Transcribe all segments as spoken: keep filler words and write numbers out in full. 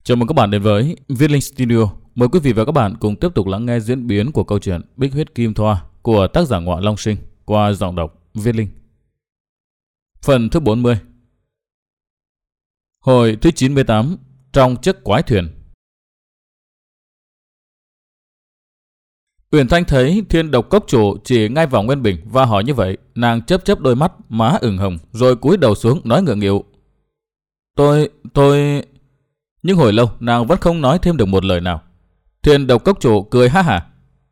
Chào mừng các bạn đến với Viết Linh Studio. Mời quý vị và các bạn cùng tiếp tục lắng nghe diễn biến của câu chuyện Bích Huyết Kim Thoa của tác giả Ngọa Long Sinh qua giọng đọc Viết Linh. Phần thứ bốn mươi. Hồi thứ chín mươi tám. Trong chiếc quái thuyền. Uyển Thanh thấy Thiên Độc Cốc chủ chỉ ngay vào Nguyên Bình và hỏi như vậy, nàng chớp chớp đôi mắt, má ửng hồng, rồi cúi đầu xuống nói ngượng nghịu. Tôi, tôi... Nhưng hồi lâu nàng vẫn không nói thêm được một lời nào. Thiên Độc Cốc chủ cười ha hả.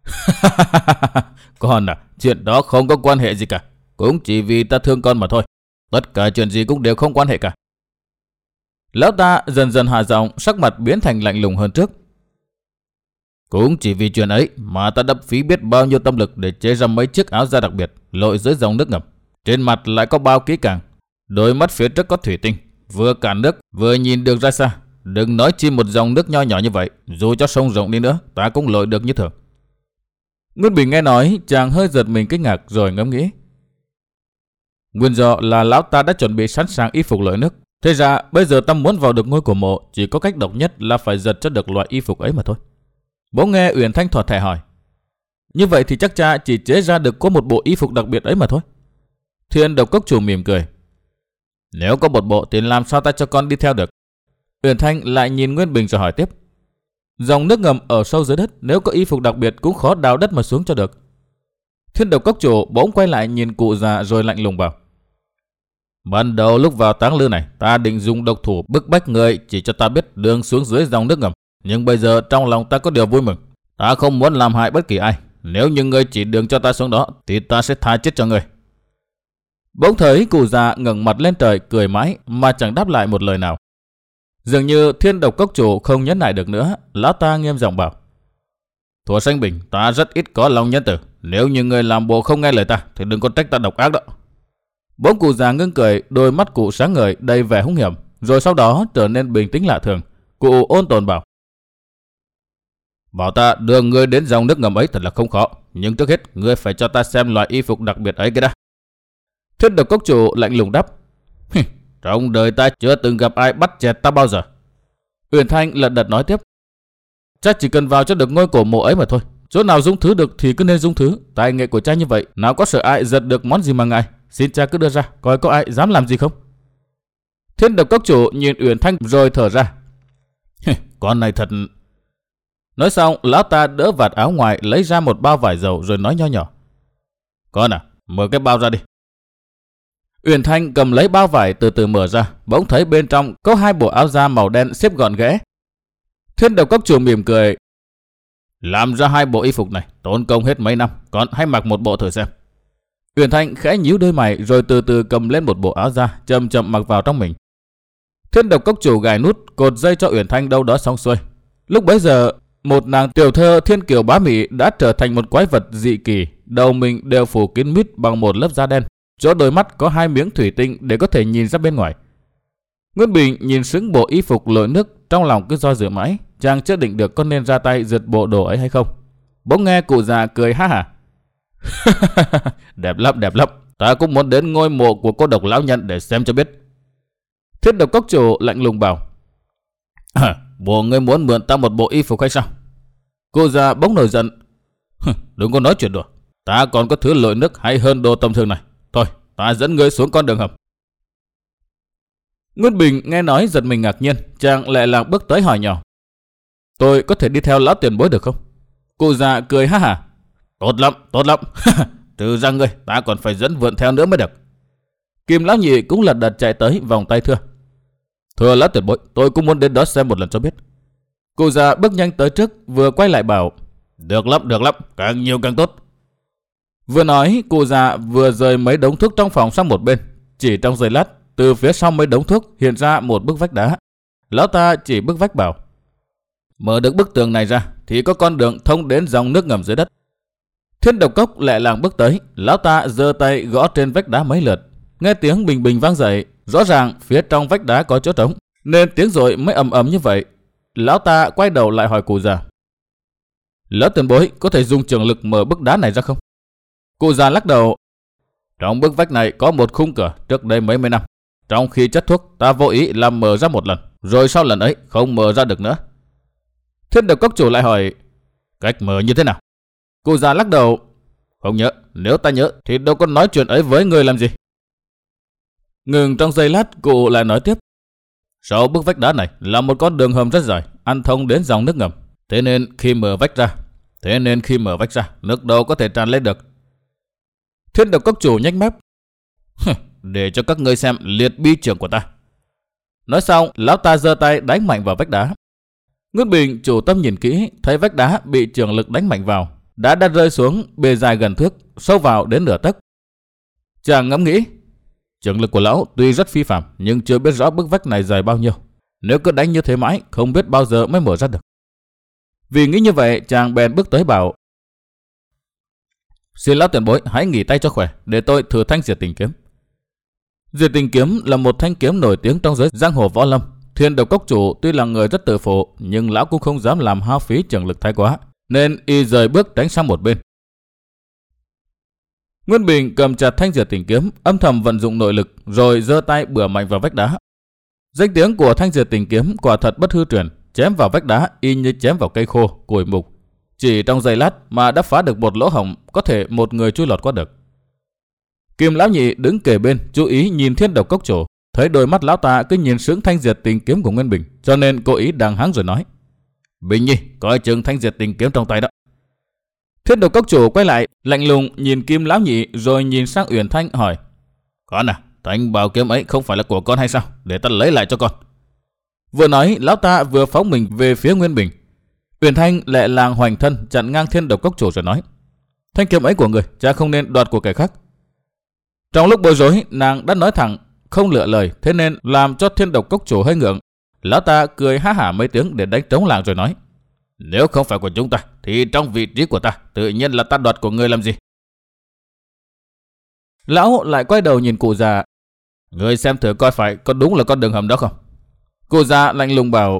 Con à, chuyện đó không có quan hệ gì cả. Cũng chỉ vì ta thương con mà thôi. Tất cả chuyện gì cũng đều không quan hệ cả. Lão ta dần dần hạ giọng, sắc mặt biến thành lạnh lùng hơn trước. Cũng chỉ vì chuyện ấy mà ta đập phí biết bao nhiêu tâm lực để chế ra mấy chiếc áo da đặc biệt lội dưới dòng nước ngầm. Trên mặt lại có bao kỹ càng, đôi mắt phía trước có thủy tinh, vừa cản nước vừa nhìn được ra xa. Đừng nói chi một dòng nước nho nhỏ như vậy, dù cho sông rộng đi nữa ta cũng lội được như thường. Nguyên Bình nghe nói, chàng hơi giật mình kinh ngạc rồi ngẫm nghĩ. Nguyên do là lão ta đã chuẩn bị sẵn sàng y phục lội nước. Thế ra bây giờ ta muốn vào được ngôi của mộ, chỉ có cách độc nhất là phải giật cho được loại y phục ấy mà thôi. Bỗng nghe Uyển Thanh thỏ thẻ hỏi. Như vậy thì chắc cha chỉ chế ra được có một bộ y phục đặc biệt ấy mà thôi. Thiên Độc Cốc chủ mỉm cười. Nếu có một bộ thì làm sao ta cho con đi theo được? Uyển Thanh lại nhìn Nguyên Bình rồi hỏi tiếp. Dòng nước ngầm ở sâu dưới đất, nếu có y phục đặc biệt cũng khó đào đất mà xuống cho được. Thiên Độc Cốc chủ bỗng quay lại nhìn cụ già rồi lạnh lùng bảo. Ban đầu lúc vào táng lư này, ta định dùng độc thủ bức bách người chỉ cho ta biết đường xuống dưới dòng nước ngầm. Nhưng bây giờ trong lòng ta có điều vui mừng. Ta không muốn làm hại bất kỳ ai. Nếu như ngươi chỉ đường cho ta xuống đó thì ta sẽ tha chết cho ngươi. Bỗng thấy cụ già ngẩng mặt lên trời cười mãi mà chẳng đáp lại một lời nào. Dường như Thiên Độc Cốc chủ không nhẫn nại được nữa, lão ta nghiêm giọng bảo. Thuở Sanh Bình, ta rất ít có lòng nhân từ. Nếu như ngươi làm bộ không nghe lời ta thì đừng có trách ta độc ác đó. Bỗng cụ già ngưng cười, đôi mắt cụ sáng ngời đầy vẻ hung hiểm, rồi sau đó trở nên bình tĩnh lạ thường. Cụ ôn tồn bảo. Bảo ta đưa ngươi đến dòng nước ngầm ấy thật là không khó, nhưng trước hết ngươi phải cho ta xem loại y phục đặc biệt ấy cái đã. Thiên Độc Cốc chủ lạnh lùng đáp. Trong đời ta chưa từng gặp ai bắt chẹt ta bao giờ. Uyển Thanh lật đật nói tiếp. Cha chỉ cần vào cho được ngôi cổ mộ ấy mà thôi. Chỗ nào dung thứ được thì cứ nên dung thứ. Tài nghệ của cha như vậy, nào có sợ ai giật được món gì mà ngại. Xin cha cứ đưa ra, coi có ai dám làm gì không. Thiên Độc Cốc chủ nhìn Uyển Thanh rồi thở ra. Con này thật... Nói xong, lão ta đỡ vạt áo ngoài lấy ra một bao vải dầu rồi nói nho nhỏ. Con à, mở cái bao ra đi. Uyển Thanh cầm lấy bao vải từ từ mở ra, bỗng thấy bên trong có hai bộ áo da màu đen xếp gọn ghẽ. Thiên Độc Cốc chủ mỉm cười. Làm ra hai bộ y phục này tốn công hết mấy năm, con hãy mặc một bộ thử xem. Uyển Thanh khẽ nhíu đôi mày rồi từ từ cầm lên một bộ áo da, chậm chậm mặc vào trong mình. Thiên Độc Cốc chủ gài nút, cột dây cho Uyển Thanh đâu đó xong xuôi. Lúc bấy giờ, một nàng tiểu thơ thiên kiều bá mỹ đã trở thành một quái vật dị kỳ, đầu mình đều phủ kín mít bằng một lớp da đen. Chỗ đôi mắt có hai miếng thủy tinh để có thể nhìn ra bên ngoài. Nguyên Bình nhìn sững bộ y phục lội nước, trong lòng cứ do dự mãi, chàng chưa định được có nên ra tay giật bộ đồ ấy hay không. Bỗng nghe cụ già cười ha hả. Đẹp lắm, đẹp lắm, ta cũng muốn đến ngôi mộ của cô độc lão nhân để xem cho biết. Thiên Độc Cốc chủ lạnh lùng bảo. Bộ ngươi muốn mượn ta một bộ y phục hay sao? Cụ già bỗng nổi giận. Đừng có nói chuyện đùa, ta còn có thứ lội nước hay hơn đồ tầm thường này. Thôi, ta dẫn ngươi xuống con đường hầm. Nguyên Bình nghe nói giật mình ngạc nhiên, chàng lại làng bước tới hỏi nhỏ. Tôi có thể đi theo lão tiền bối được không? Cụ già cười ha hả. Tốt lắm, tốt lắm. Trừ ra ngươi, ta còn phải dẫn vượn theo nữa mới được. Kim lão nhị cũng lật đật chạy tới vòng tay thưa. Thưa lão tiền bối, tôi cũng muốn đến đó xem một lần cho biết. Cụ già bước nhanh tới trước, vừa quay lại bảo. Được lắm, được lắm, càng nhiều càng tốt. Vừa nói, cụ già vừa rời mấy đống thuốc trong phòng sang một bên. Chỉ trong giây lát, từ phía sau mấy đống thuốc hiện ra một bức vách đá. Lão ta chỉ bức vách bảo. Mở được bức tường này ra thì có con đường thông đến dòng nước ngầm dưới đất. Thiên Độc Cốc lẹ làng bước tới. Lão ta giơ tay gõ trên vách đá mấy lượt. Nghe tiếng bình bình vang dậy. Rõ ràng phía trong vách đá có chỗ trống, nên tiếng rồi mới ầm ầm như vậy. Lão ta quay đầu lại hỏi cụ già. Lão tiền bối có thể dùng trường lực mở bức đá này ra không? Cụ già lắc đầu. Trong bức vách này có một khung cửa trước đây mấy mươi năm. Trong khi chất thuốc ta vô ý làm mở ra một lần, rồi sau lần ấy không mở ra được nữa. Thiên Độc Cốc chủ lại hỏi, cách mở như thế nào? Cụ già lắc đầu, không nhớ, nếu ta nhớ thì đâu có nói chuyện ấy với người làm gì. Ngừng trong giây lát, cụ lại nói tiếp, sau bức vách đá này là một con đường hầm rất dài, ăn thông đến dòng nước ngầm. Thế nên khi mở vách ra, thế nên khi mở vách ra, nước đâu có thể tràn lên được. Thiên Độc Cốc chủ nhếch mép, để cho các ngươi xem liệt bi trưởng của ta. Nói xong, lão ta giơ tay đánh mạnh vào vách đá. Nguyên Bình chủ tâm nhìn kỹ, thấy vách đá bị trường lực đánh mạnh vào, đá đã rơi xuống bề dài gần thước, sâu vào đến nửa tấc. Chàng ngẫm nghĩ, trường lực của lão tuy rất phi phàm, nhưng chưa biết rõ bức vách này dài bao nhiêu. Nếu cứ đánh như thế mãi, không biết bao giờ mới mở ra được. Vì nghĩ như vậy, chàng bèn bước tới bảo, xin lão tiền bối hãy nghỉ tay cho khỏe, để tôi thử thanh diệt tình kiếm. Diệt tình kiếm là một thanh kiếm nổi tiếng trong giới giang hồ võ lâm. Thiên Độc Cốc chủ tuy là người rất tự phụ, nhưng lão cũng không dám làm hao phí trường lực thái quá, nên y rời bước tránh sang một bên. Nguyên Bình cầm chặt thanh diệt tình kiếm, âm thầm vận dụng nội lực, rồi giơ tay bừa mạnh vào vách đá. Danh tiếng của thanh diệt tình kiếm quả thật bất hư truyền, chém vào vách đá y như chém vào cây khô, củi mục. Chỉ trong giây lát mà đã phá được một lỗ hổng, có thể một người chui lọt qua được. Kim lão nhị đứng kề bên, chú ý nhìn Thiên Độc Cốc chủ, thấy đôi mắt lão ta cứ nhìn sững thanh diệt tình kiếm của Nguyên Bình, cho nên cố ý đằng hắng rồi nói, Bình nhi, coi chừng thanh diệt tình kiếm trong tay đó. Thiên Độc Cốc chủ quay lại, lạnh lùng nhìn Kim lão nhị, rồi nhìn sang Uyển Thanh hỏi, con à, thanh bảo kiếm ấy không phải là của con hay sao? Để ta lấy lại cho con. Vừa nói, lão ta vừa phóng mình về phía Nguyên Bình. Uyển Thanh lẹ làng hoành thân chặn ngang Thiên Độc Cốc chủ rồi nói, thanh kiếm ấy của người, cha không nên đoạt của kẻ khác. Trong lúc bối rối, nàng đã nói thẳng, không lựa lời, thế nên làm cho Thiên Độc Cốc chủ hơi ngượng. Lão ta cười há hả mấy tiếng để đánh trống làng rồi nói, nếu không phải của chúng ta, thì trong vị trí của ta, tự nhiên là ta đoạt của người làm gì. Lão lại quay đầu nhìn cụ già, người xem thử coi phải có đúng là con đường hầm đó không. Cụ già lạnh lùng bảo,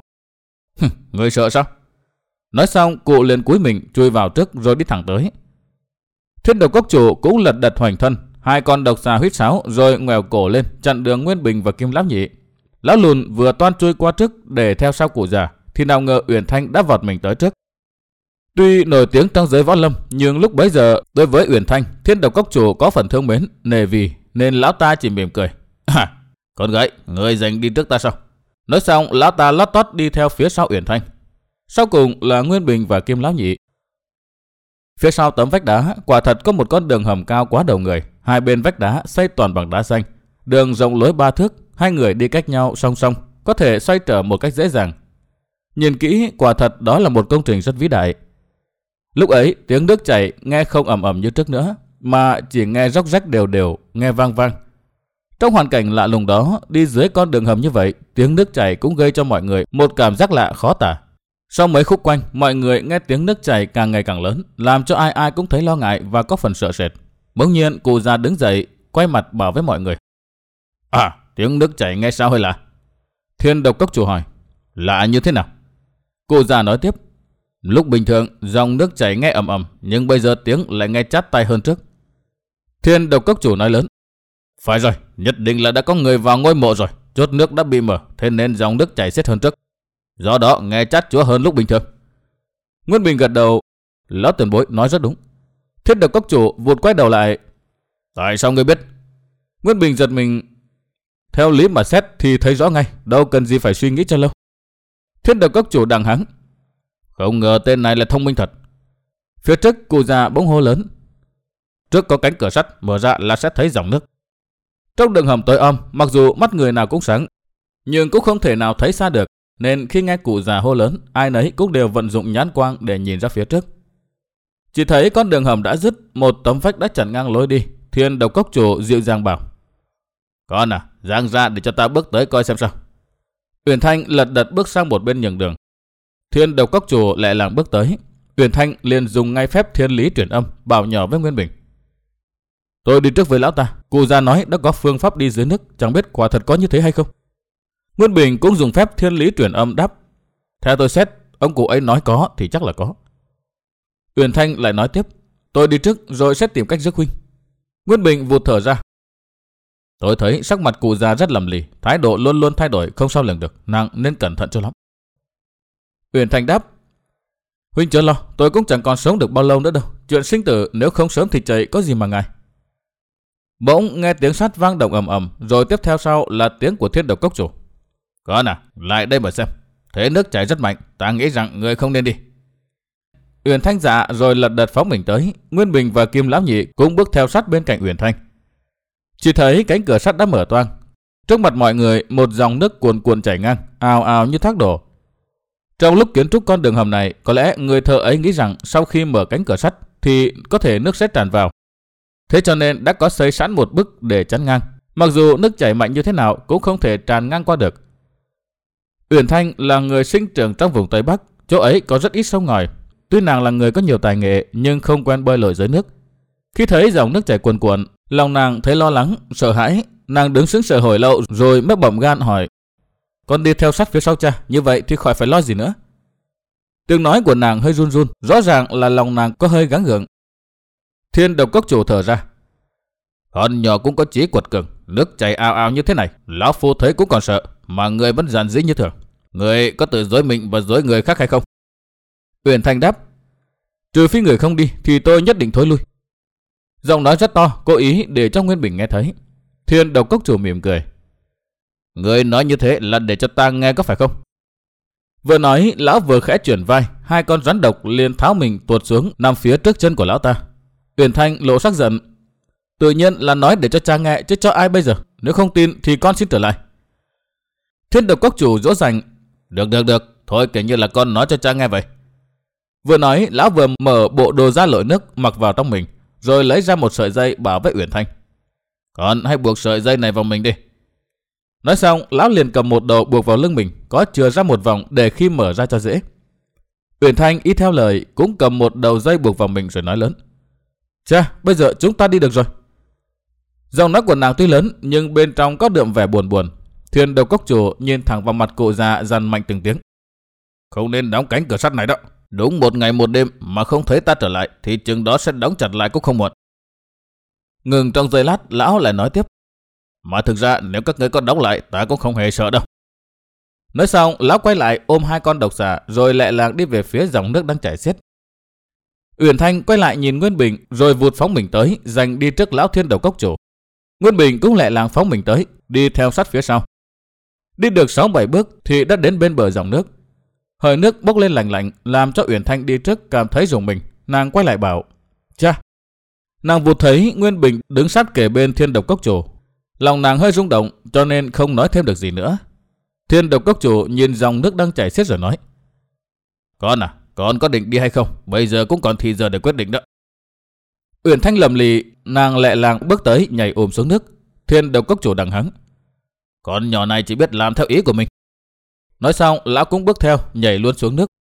người sợ sao? Nói xong, cụ liền cúi mình chui vào trước rồi đi thẳng tới. Thiên Độc Cốc chủ cũng lật đật hoành thân, hai con độc xà huýt sáo rồi ngoèo cổ lên chặn đường Nguyên Bình và Kim lão nhị. Lão lùn vừa toan chui qua trước để theo sau cụ già, thì nào ngờ Uyển Thanh đã vọt mình tới trước. Tuy nổi tiếng trong giới võ lâm, nhưng lúc bấy giờ đối với Uyển Thanh, Thiên Độc Cốc chủ có phần thương mến, nề vì, nên lão ta chỉ mỉm cười. À, con gái, người giành đi trước ta sao? Nói xong, lão ta lót tót đi theo phía sau Uyển Thanh. Sau cùng là Nguyên Bình và Kim lão nhị. Phía sau tấm vách đá, quả thật có một con đường hầm cao quá đầu người. Hai bên vách đá xây toàn bằng đá xanh, đường rộng lối ba thước, hai người đi cách nhau song song, có thể xoay trở một cách dễ dàng. Nhìn kỹ, quả thật đó là một công trình rất vĩ đại. Lúc ấy, tiếng nước chảy nghe không ầm ầm như trước nữa, mà chỉ nghe róc rách đều đều, nghe vang vang. Trong hoàn cảnh lạ lùng đó, đi dưới con đường hầm như vậy, tiếng nước chảy cũng gây cho mọi người một cảm giác lạ khó tả. Sau mấy khúc quanh, mọi người nghe tiếng nước chảy càng ngày càng lớn, làm cho ai ai cũng thấy lo ngại và có phần sợ sệt. Bỗng nhiên, cụ già đứng dậy, quay mặt bảo với mọi người, à, tiếng nước chảy nghe sao hơi lạ? Thiên Độc Cốc chủ hỏi, lạ như thế nào? Cụ già nói tiếp, lúc bình thường dòng nước chảy nghe ầm ầm, nhưng bây giờ tiếng lại nghe chát tai hơn trước. Thiên Độc Cốc chủ nói lớn, phải rồi, nhất định là đã có người vào ngôi mộ rồi, chốt nước đã bị mở, thế nên dòng nước chảy xiết hơn trước. Do đó nghe chát chúa hơn lúc bình thường. Nguyên Bình gật đầu, lão tiền bối nói rất đúng. Thiên Độc Cốc chủ vụt quay đầu lại, tại sao ngươi biết? Nguyên Bình giật mình, theo lý mà xét thì thấy rõ ngay, đâu cần gì phải suy nghĩ cho lâu. Thiên Độc Cốc chủ đằng hắng, không ngờ tên này là thông minh thật. Phía trước cụ già bỗng hô lớn, trước có cánh cửa sắt, mở ra là sẽ thấy dòng nước. Trong đường hầm tối om, mặc dù mắt người nào cũng sáng, nhưng cũng không thể nào thấy xa được, nên khi nghe cụ già hô lớn, ai nấy cũng đều vận dụng nhãn quang để nhìn ra phía trước. Chỉ thấy con đường hầm đã dứt, một tấm vách đã chặn ngang lối đi. Thiên Độc Cốc chủ dịu dàng bảo, con à, giang ra để cho ta bước tới coi xem sao. Uyển Thanh lật đật bước sang một bên nhường đường. Thiên Độc Cốc chủ lại làng bước tới. Uyển Thanh liền dùng ngay phép thiên lý truyền âm, bảo nhỏ với Nguyên Bình, tôi đi trước với lão ta, cụ già nói đã có phương pháp đi dưới nước, chẳng biết quả thật có như thế hay không. Nguyên Bình cũng dùng phép thiên lý truyền âm đáp, theo tôi xét, ông cụ ấy nói có thì chắc là có. Uyển Thanh lại nói tiếp, tôi đi trước rồi sẽ tìm cách giúp huynh. Nguyên Bình vụt thở ra, Tôi thấy sắc mặt cụ già rất lầm lì, thái độ luôn luôn thay đổi không sao lường được, nàng nên cẩn thận cho lắm. Uyển Thanh đáp: Huynh chớ lo, tôi cũng chẳng còn sống được bao lâu nữa đâu. Chuyện sinh tử nếu không sớm thì chạy có gì mà ngại. Bỗng nghe tiếng sắt vang động ầm ầm, rồi tiếp theo sau là tiếng của Thiên Độc Cốc chủ. Con à, lại đây mà xem. Thế nước chảy rất mạnh, ta nghĩ rằng người không nên đi. Uyển Thanh dạ rồi lật đật phóng mình tới. Nguyên Bình và Kim Lão Nhị cũng bước theo sát bên cạnh Uyển Thanh. Chỉ thấy cánh cửa sắt đã mở toang. Trước mặt mọi người, một dòng nước cuồn cuộn chảy ngang, ào ào như thác đổ. Trong lúc kiến trúc con đường hầm này, có lẽ người thợ ấy nghĩ rằng sau khi mở cánh cửa sắt thì có thể nước sẽ tràn vào. Thế cho nên đã có xây sẵn một bức để chắn ngang. Mặc dù nước chảy mạnh như thế nào cũng không thể tràn ngang qua được. Uyển Thanh là người sinh trưởng trong vùng Tây Bắc, chỗ ấy có rất ít sông ngòi. Tuy nàng là người có nhiều tài nghệ nhưng không quen bơi lội dưới nước. Khi thấy dòng nước chảy cuồn cuộn, lòng nàng thấy lo lắng, sợ hãi. Nàng đứng sững sờ hồi lâu rồi mới bẩm gan hỏi: Con đi theo sát phía sau cha, như vậy thì khỏi phải lo gì nữa. Tiếng nói của nàng hơi run run, rõ ràng là lòng nàng có hơi gắng gượng. Thiên Độc Cốc chủ thở ra: Con nhỏ cũng có chí quật cường, nước chảy ào ào như thế này, lão phu thấy cũng còn sợ, mà người vẫn giản dĩ như thường. Người có tự dối mình và dối người khác hay không? Uyển Thanh đáp: Trừ phi người không đi thì tôi nhất định thối lui. Giọng nói rất to, cố ý để cho Nguyên Bình nghe thấy. Thiên Độc Cốc chủ mỉm cười: Người nói như thế là để cho ta nghe có phải không? Vừa nói, lão vừa khẽ chuyển vai, hai con rắn độc liền tháo mình tuột xuống nằm phía trước chân của lão ta. Uyển Thanh lộ sắc giận: Tự nhiên là nói để cho cha nghe chứ cho ai bây giờ, nếu không tin thì con xin trở lại. Thiên Độc Cốc chủ dỗ dành: Được được được, thôi kể như là con nói cho cha nghe vậy. Vừa nói, lão vừa mở bộ đồ da lội nước mặc vào trong mình, rồi lấy ra một sợi dây bảo với Uyển Thanh: Con hãy buộc sợi dây này vào mình đi. Nói xong, lão liền cầm một đầu buộc vào lưng mình, có chừa ra một vòng để khi mở ra cho dễ. Uyển Thanh ý theo lời cũng cầm một đầu dây buộc vào mình rồi nói lớn: Cha, bây giờ chúng ta đi được rồi. Giọng nói của nàng tuy lớn nhưng bên trong có đượm vẻ buồn buồn. Thiên Độc Cốc chủ nhìn thẳng vào mặt cụ già dằn mạnh từng tiếng: Không nên đóng cánh cửa sắt này đó. Đúng một ngày một đêm mà không thấy ta trở lại thì chừng đó sẽ đóng chặt lại cũng không muộn. Ngừng trong giây lát, lão lại nói tiếp: Mà thực ra nếu các ngươi có đóng lại ta cũng không hề sợ đâu. Nói xong, lão quay lại ôm hai con độc xà rồi lẹ làng đi về phía dòng nước đang chảy xiết. Uyển Thanh quay lại nhìn Nguyên Bình rồi vụt phóng mình tới, giành đi trước lão Thiên Độc Cốc chủ. Nguyên Bình cũng lẹ làng phóng mình tới, đi theo sát phía sau. Đi được sáu bảy bước thì đã đến bên bờ dòng nước. Hơi nước bốc lên lạnh lạnh làm cho Uyển Thanh đi trước cảm thấy rùng mình. Nàng quay lại bảo: Cha. Nàng vụt thấy Nguyên Bình đứng sát kề bên Thiên Độc Cốc chủ. Lòng nàng hơi rung động cho nên không nói thêm được gì nữa. Thiên Độc Cốc chủ nhìn dòng nước đang chảy xiết rồi nói: Con à, con có định đi hay không? Bây giờ cũng còn thì giờ để quyết định đó. Uyển Thanh lầm lì, nàng lẹ làng bước tới nhảy ùm xuống nước. Thiên Độc Cốc chủ đằng hắng: Con nhỏ này chỉ biết làm theo ý của mình. Nói xong, lão cũng bước theo nhảy luôn xuống nước.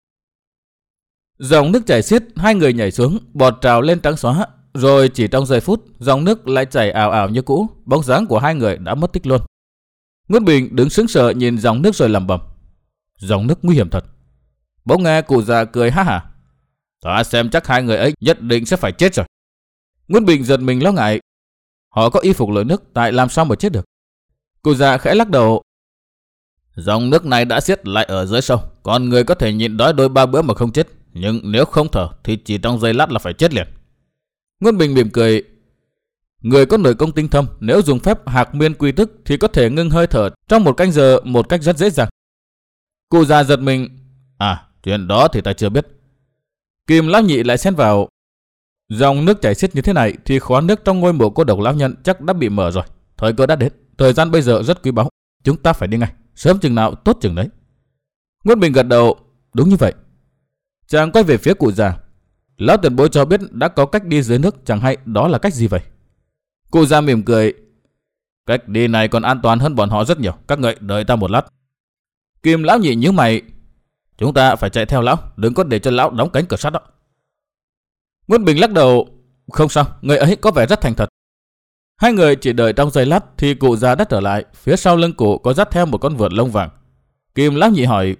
Dòng nước chảy xiết, hai người nhảy xuống, bọt trào lên trắng xóa. Rồi chỉ trong giây phút, dòng nước lại chảy ào ào như cũ, bóng dáng của hai người đã mất tích luôn. Nguyên Bình đứng sững sờ nhìn dòng nước rồi lẩm bẩm: Dòng nước nguy hiểm thật. Bỗng nghe cụ già cười ha hả: Ta xem chắc hai người ấy nhất định sẽ phải chết rồi. Nguyên Bình giật mình lo ngại: Họ có y phục lội nước, tại làm sao mà chết được? Cụ già khẽ lắc đầu: Dòng nước này đã xiết lại ở dưới sâu, con người có thể nhịn đói đôi ba bữa mà không chết, nhưng nếu không thở thì chỉ trong giây lát là phải chết liền. Nguyên Bình mỉm cười: Người có nội công tinh thâm, nếu dùng phép hạc miên quy tức thì có thể ngưng hơi thở trong một canh giờ một cách rất dễ dàng. Cụ già giật mình: À, chuyện đó thì ta chưa biết. Kim Lão Nhị lại xen vào: Dòng nước chảy xiết như thế này thì khóa nước trong ngôi mộ cô độc lão nhân chắc đã bị mở rồi. Thời cơ đã đến, thời gian bây giờ rất quý báu, chúng ta phải đi ngay, sớm chừng nào tốt chừng đấy. Nguyên Bình gật đầu: Đúng như vậy. Chàng quay về phía cụ già: Lão tiền bối cho biết đã có cách đi dưới nước, chẳng hay đó là cách gì vậy? Cụ già mỉm cười: Cách đi này còn an toàn hơn bọn họ rất nhiều, các ngợi đợi ta một lát. Kim Lão Nhị nhíu mày: Chúng ta phải chạy theo lão, đừng có để cho lão đóng cánh cửa sắt đó. Nguyên Bình lắc đầu: Không sao, người ấy có vẻ rất thành thật. Hai người chỉ đợi trong giây lát thì cụ già đã trở lại, phía sau lưng cụ có dắt theo một con vượn lông vàng. Kim Lão Nhị hỏi: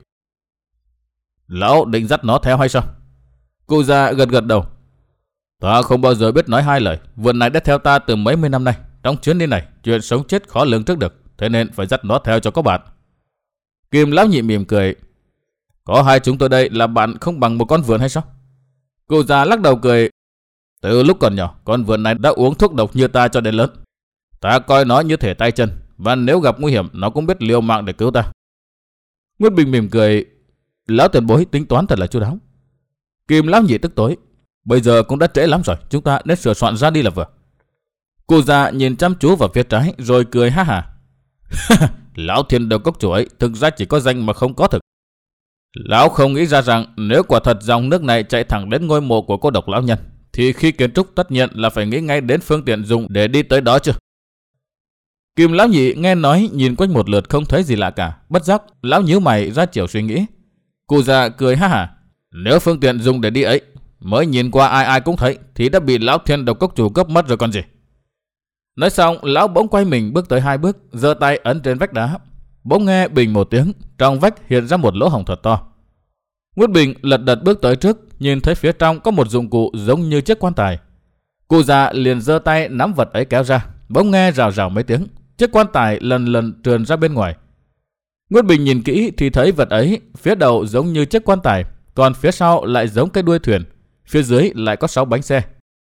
Lão định dắt nó theo hay sao? Cụ già gật gật đầu: Ta không bao giờ biết nói hai lời, vượn này đã theo ta từ mấy mươi năm nay, trong chuyến đi này, chuyện sống chết khó lường trước được, thế nên phải dắt nó theo cho có bạn. Kim lão nhị mỉm cười. Có hai chúng tôi đây là bạn không bằng một con vượn hay sao? Cụ già lắc đầu cười. Từ lúc còn nhỏ, con vượn này đã uống thuốc độc như ta cho đến lớn. Ta coi nó như thể tay chân, và nếu gặp nguy hiểm, nó cũng biết liều mạng để cứu ta. Nguyễn Bình mỉm cười. Lão tiền bối tính toán thật là chu đáo. Kim lão nhị tức tối. Bây giờ cũng đã trễ lắm rồi, chúng ta nên sửa soạn ra đi là vừa. Cụ già nhìn chăm chú vào phía trái rồi cười ha hả. Lão Thiên Đầu Cốc chủ ấy thực ra chỉ có danh mà không có thực. Lão không nghĩ ra rằng nếu quả thật dòng nước này chạy thẳng đến ngôi mộ của cô độc lão nhân, thì khi kiến trúc tất nhiên là phải nghĩ ngay đến phương tiện dùng để đi tới đó chứ. Kim lão nhị nghe nói nhìn quanh một lượt không thấy gì lạ cả, bất giác lão nhíu mày ra chiều suy nghĩ. Cụ già cười ha hả. Nếu phương tiện dùng để đi ấy mới nhìn qua ai ai cũng thấy thì đã bị Lão Thiên Độc Cốc chủ cướp mất rồi còn gì. Nói xong, lão bỗng quay mình bước tới hai bước, giơ tay ấn trên vách đá. Bỗng nghe bình một tiếng, trong vách hiện ra một lỗ hổng thật to. Nguyễn Bình lật đật bước tới trước, nhìn thấy phía trong có một dụng cụ giống như chiếc quan tài. Cụ già liền giơ tay nắm vật ấy kéo ra, bỗng nghe rào rào mấy tiếng, chiếc quan tài lần lần trườn ra bên ngoài. Nguyễn Bình nhìn kỹ thì thấy vật ấy, phía đầu giống như chiếc quan tài, còn phía sau lại giống cái đuôi thuyền, phía dưới lại có sáu bánh xe.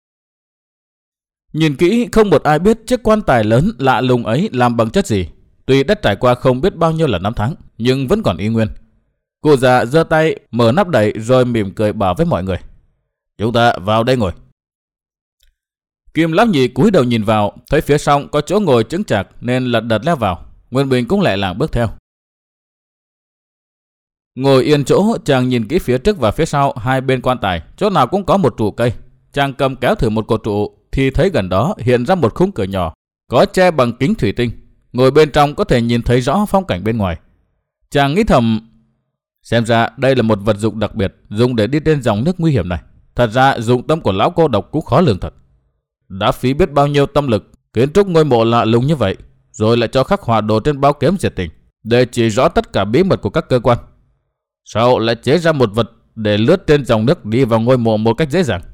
Nhìn kỹ không một ai biết chiếc quan tài lớn lạ lùng ấy làm bằng chất gì. Tuy đã trải qua không biết bao nhiêu là năm tháng, nhưng vẫn còn y nguyên. Cụ già giơ tay mở nắp đậy rồi mỉm cười bảo với mọi người. Chúng ta vào đây ngồi. Kim lão nhị cúi đầu nhìn vào, thấy phía sau có chỗ ngồi chững chạc nên lật đật leo vào. Nguyễn Bình cũng lẹ làng bước theo. Ngồi yên chỗ, chàng nhìn kỹ phía trước và phía sau hai bên quan tài, chỗ nào cũng có một trụ cây. Chàng cầm kéo thử một cột trụ thì thấy gần đó hiện ra một khung cửa nhỏ, có che bằng kính thủy tinh. Ngồi bên trong có thể nhìn thấy rõ phong cảnh bên ngoài. Chàng nghĩ thầm, xem ra đây là một vật dụng đặc biệt dùng để đi trên dòng nước nguy hiểm này. Thật ra dụng tâm của lão cô độc cũng khó lường thật. Đã phí biết bao nhiêu tâm lực kiến trúc ngôi mộ lạ lùng như vậy, rồi lại cho khắc họa đồ trên báo kiếm diệt tình để chỉ rõ tất cả bí mật của các cơ quan. Sao lại chế ra một vật để lướt trên dòng nước đi vào ngôi mộ một cách dễ dàng?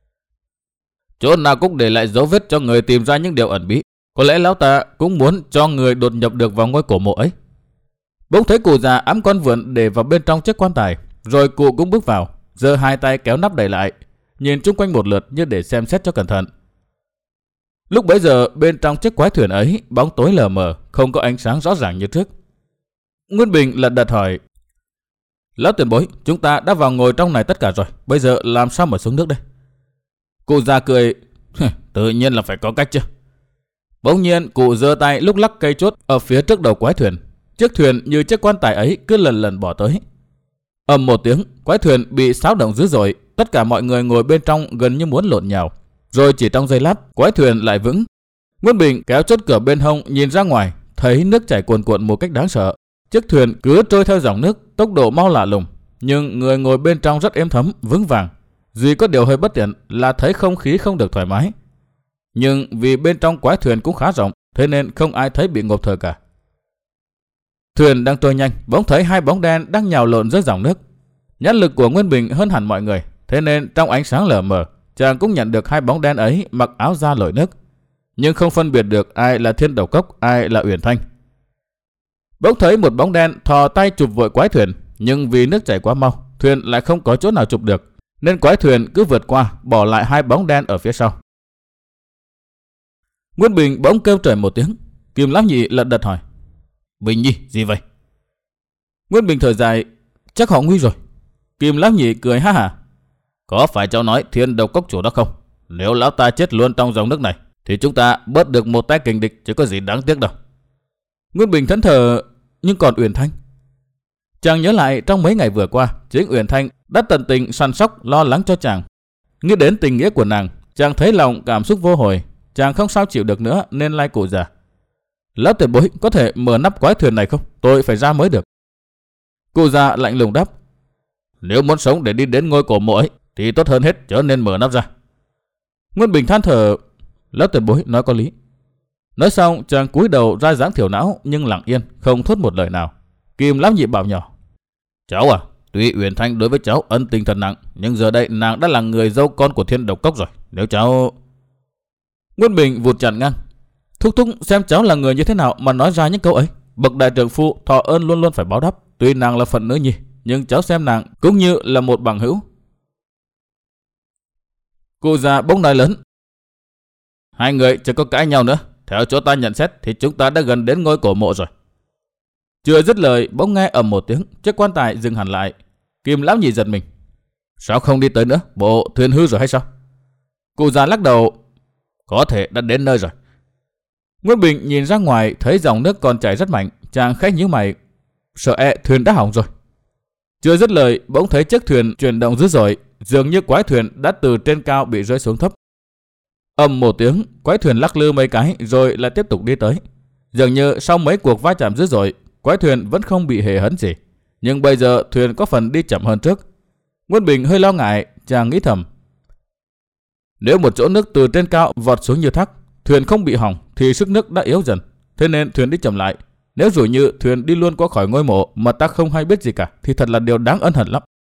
Chỗ nào cũng để lại dấu vết cho người tìm ra những điều ẩn bí. Có lẽ lão ta cũng muốn cho người đột nhập được vào ngôi cổ mộ ấy. Bỗng thấy cụ già ẵm con vượn để vào bên trong chiếc quan tài, rồi cụ cũng bước vào, giơ hai tay kéo nắp đậy lại, nhìn chung quanh một lượt như để xem xét cho cẩn thận. Lúc bấy giờ bên trong chiếc quái thuyền ấy bóng tối lờ mờ, không có ánh sáng rõ ràng như trước. Nguyễn Bình lật đật hỏi: Lão tiền bối, chúng ta đã vào ngồi trong này tất cả rồi, bây giờ làm sao mà xuống nước đây? Cụ già cười: Tự nhiên là phải có cách chứ. Bỗng nhiên cụ giơ tay lúc lắc cây chốt ở phía trước đầu quái thuyền. Chiếc thuyền như chiếc quan tài ấy cứ lần lần bỏ tới. Ầm một tiếng, quái thuyền bị xáo động dữ dội, tất cả mọi người ngồi bên trong gần như muốn lộn nhào. Rồi chỉ trong giây lát, quái thuyền lại vững. Nguyễn Bình kéo chốt cửa bên hông nhìn ra ngoài, thấy nước chảy cuồn cuộn một cách đáng sợ. Chiếc thuyền cứ trôi theo dòng nước, tốc độ mau lạ lùng, nhưng người ngồi bên trong rất êm thấm, vững vàng. Duy có điều hơi bất tiện là thấy không khí không được thoải mái. Nhưng vì bên trong quái thuyền cũng khá rộng, thế nên không ai thấy bị ngộp thở cả. Thuyền đang trôi nhanh, bỗng thấy hai bóng đen đang nhào lộn dưới dòng nước. Nhãn lực của Nguyễn Bình hơn hẳn mọi người, thế nên trong ánh sáng lờ mờ, chàng cũng nhận được hai bóng đen ấy mặc áo da lội nước, nhưng không phân biệt được ai là Thiên Độc Cốc, ai là Uyển Thanh. Bỗng thấy một bóng đen thò tay chụp vội quái thuyền, nhưng vì nước chảy quá mau, thuyền lại không có chỗ nào chụp được, nên quái thuyền cứ vượt qua, bỏ lại hai bóng đen ở phía sau. Nguyễn Bình bỗng kêu trời một tiếng. Kim lão nhị lật đật hỏi: Bình Nhi, gì vậy? Nguyễn Bình thở dài: Chắc họ nguy rồi. Kim lão nhị cười ha hả: Có phải cháu nói Thiên Độc Cốc chủ đó không? Nếu lão ta chết luôn trong dòng nước này, thì chúng ta bớt được một tay kình địch, chứ có gì đáng tiếc đâu. Nguyễn Bình thẫn thờ: Nhưng còn Uyển Thanh? Chàng nhớ lại trong mấy ngày vừa qua, chính Uyển Thanh đã tận tình săn sóc lo lắng cho chàng. Nghĩ đến tình nghĩa của nàng, chàng thấy lòng cảm xúc vô hồi. Chàng không sao chịu được nữa nên lai cụ già: Lão tiền bối có thể mở nắp quái thuyền này không? Tôi phải ra mới được. Cụ già lạnh lùng đáp: Nếu muốn sống để đi đến ngôi cổ mộ ấy, thì tốt hơn hết chớ nên mở nắp ra. Nguyễn Bình than thở: Lão tiền bối nói có lý. Nói xong chàng cúi đầu ra dáng thiểu não nhưng lặng yên, không thốt một lời nào. Kim lão nhị bảo nhỏ: Cháu à, tuy Uyển Thanh đối với cháu ân tình thật nặng, nhưng giờ đây nàng đã là người dâu con của Thiên Độc Cốc rồi. Nếu cháu... Nguyễn Bình vụt chặn ngang: Thúc thúc xem cháu là người như thế nào mà nói ra những câu ấy. Bậc đại trưởng phu thọ ơn luôn luôn phải báo đáp. Tuy nàng là phận nữ nhi, nhưng cháu xem nàng cũng như là một bằng hữu. Cụ già bỗng nói lớn. Hai người chưa có cãi nhau nữa. Theo chỗ ta nhận xét thì chúng ta đã gần đến ngôi cổ mộ rồi. Chưa dứt lời bỗng nghe ầm một tiếng, chiếc quan tài dừng hẳn lại. Kim lão nhị giật mình. Sao không đi tới nữa? Bộ thuyền hư rồi hay sao? Cụ già lắc đầu. Có thể đã đến nơi rồi. Nguyên Bình nhìn ra ngoài thấy dòng nước còn chảy rất mạnh, chàng khẽ nhíu mày. Sợ e thuyền đã hỏng rồi. Chưa dứt lời bỗng thấy chiếc thuyền chuyển động dữ dội, dường như quái thuyền đã từ trên cao bị rơi xuống thấp. Ầm một tiếng, quái thuyền lắc lư mấy cái rồi lại tiếp tục đi tới. Dường như sau mấy cuộc va chạm dữ dội, quái thuyền vẫn không bị hề hấn gì, nhưng bây giờ thuyền có phần đi chậm hơn trước. Nguyên Bình hơi lo ngại, chàng nghĩ thầm. Nếu một chỗ nước từ trên cao vọt xuống như thác, thuyền không bị hỏng thì sức nước đã yếu dần, thế nên thuyền đi chậm lại. Nếu rủi như thuyền đi luôn qua khỏi ngôi mộ mà ta không hay biết gì cả thì thật là điều đáng ân hận lắm.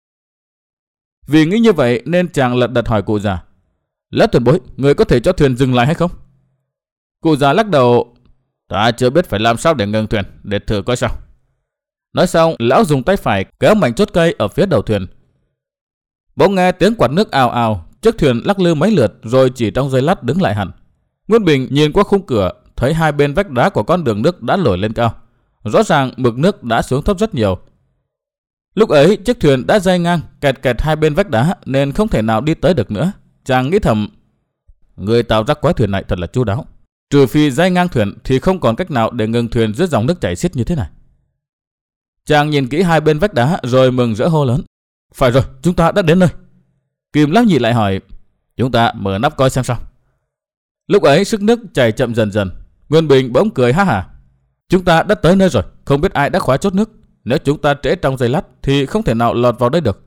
Vì nghĩ như vậy nên chàng lật đật hỏi cụ già. Lát tuần bối, người có thể cho thuyền dừng lại hay không? Cụ già lắc đầu. Ta chưa biết phải làm sao để ngừng thuyền, để thử coi sao. Nói xong, lão dùng tay phải kéo mảnh chốt cây ở phía đầu thuyền. Bỗng nghe tiếng quạt nước ào ào, chiếc thuyền lắc lư mấy lượt rồi chỉ trong giây lát đứng lại hẳn. Nguyên Bình nhìn qua khung cửa, thấy hai bên vách đá của con đường nước đã nổi lên cao. Rõ ràng mực nước đã xuống thấp rất nhiều. Lúc ấy chiếc thuyền đã dây ngang kẹt kẹt hai bên vách đá nên không thể nào đi tới được nữa. Chàng nghĩ thầm, người tạo ra quái thuyền này thật là chu đáo. Trừ phi dây ngang thuyền thì không còn cách nào để ngừng thuyền dưới dòng nước chảy xiết như thế này. Chàng nhìn kỹ hai bên vách đá rồi mừng rỡ hô lớn. Phải rồi, chúng ta đã đến nơi. Kim lão nhị lại hỏi, chúng ta mở nắp coi xem sao. Lúc ấy sức nước chảy chậm dần dần. Nguyên Bình bỗng cười ha hả. Chúng ta đã tới nơi rồi, không biết ai đã khóa chốt nước. Nếu chúng ta trễ trong giây lát thì không thể nào lọt vào đây được.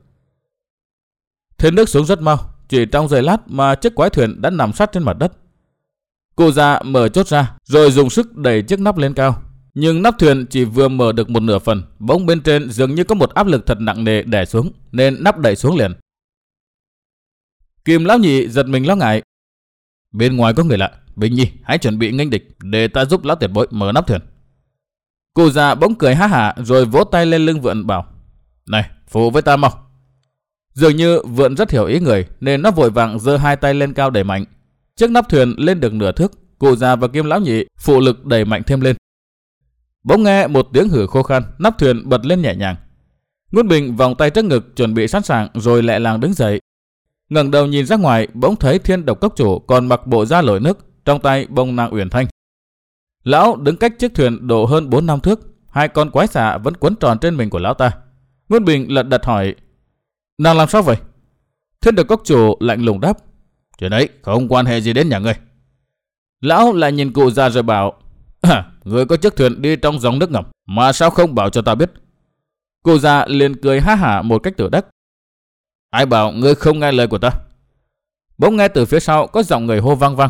Thế nước xuống rất mau, chỉ trong giây lát mà chiếc quái thuyền đã nằm sát trên mặt đất. Cụ già mở chốt ra rồi dùng sức đẩy chiếc nắp lên cao. Nhưng nắp thuyền chỉ vừa mở được một nửa phần, bỗng bên trên dường như có một áp lực thật nặng nề đè xuống, nên nắp đẩy xuống liền. Kim lão nhị giật mình lo ngại. Bên ngoài có người lạ, Bình Nhi hãy chuẩn bị nghênh địch để ta giúp lão tiền bối mở nắp thuyền. Cụ già bỗng cười ha hả rồi vỗ tay lên lưng Vượn bảo, này phụ với ta mau. Dường như Vượn rất hiểu ý người nên nó vội vàng giơ hai tay lên cao đẩy mạnh. Chiếc nắp thuyền lên được nửa thước, cụ già và Kim lão nhị phụ lực đẩy mạnh thêm lên. Bỗng nghe một tiếng hử khô khan, nắp thuyền bật lên nhẹ nhàng. Nguyên Bình vòng tay trước ngực chuẩn bị sẵn sàng rồi lẹ làng đứng dậy. Ngẩng đầu nhìn ra ngoài bỗng thấy Thiên Độc Cốc chủ còn mặc bộ da lội nước, trong tay bông nàng Uyển Thanh. Lão đứng cách chiếc thuyền độ hơn bốn năm thước, hai con quái xà vẫn quấn tròn trên mình của lão ta. Nguyên Bình lật đật hỏi, nàng làm sao vậy? Thiên Độc Cốc chủ lạnh lùng đáp, chuyện ấy không quan hệ gì đến nhà ngươi. Lão lại nhìn cụ già rồi bảo, à, người có chiếc thuyền đi trong dòng nước ngầm mà sao không bảo cho ta biết? Cụ già liền cười ha hả một cách tự đắc. Ai bảo ngươi không nghe lời của ta? Bỗng nghe từ phía sau có giọng người hô vang vang.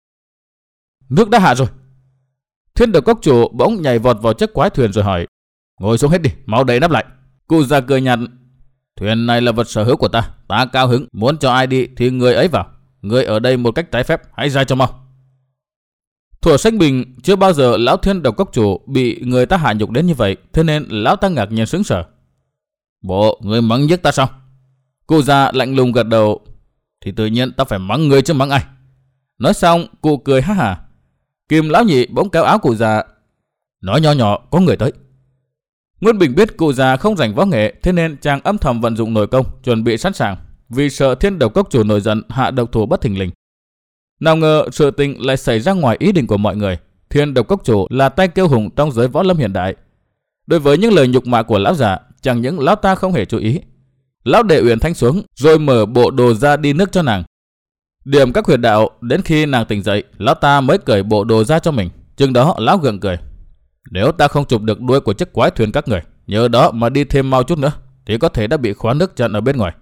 Nước đã hạ rồi. Thiên Độc Cốc chủ bỗng nhảy vọt vào chiếc quái thuyền rồi hỏi, ngồi xuống hết đi, mau đậy nắp lại. Cụ già cười nhạt, thuyền này là vật sở hữu của ta, ta cao hứng muốn cho ai đi thì người ấy vào. Người ở đây một cách trái phép, hãy ra cho mau. Thuở Sách Bình chưa bao giờ lão Thiên Độc Cốc chủ bị người ta hạ nhục đến như vậy, thế nên lão ta ngạc nhiên sững sờ. Bộ người mắng giết ta sao? Cụ già lạnh lùng gật đầu, thì tự nhiên ta phải mắng người chứ mắng ai. Nói xong cụ cười ha hả. Kim lão nhị bỗng kéo áo cụ già, nói nhỏ nhỏ có người tới. Nguyên Bình biết cụ già không rảnh võ nghệ, thế nên chàng âm thầm vận dụng nội công chuẩn bị sẵn sàng, vì sợ Thiên Độc Cốc chủ nổi giận hạ độc thủ bất thình lình. Nào ngờ sự tình lại xảy ra ngoài ý định của mọi người. Thiên Độc Cốc chủ là tay kiêu hùng trong giới võ lâm hiện đại. Đối với những lời nhục mạ của lão già, chẳng những lão ta không hề chú ý. Lão để Uyển Thanh xuống rồi mở bộ đồ ra đi nước cho nàng. Điểm các huyệt đạo, đến khi nàng tỉnh dậy, lão ta mới cởi bộ đồ ra cho mình. Chừng đó lão gượng cười, nếu ta không chụp được đuôi của chiếc quái thuyền các người, nhờ đó mà đi thêm mau chút nữa, thì có thể đã bị khóa nước chặn ở bên ngoài.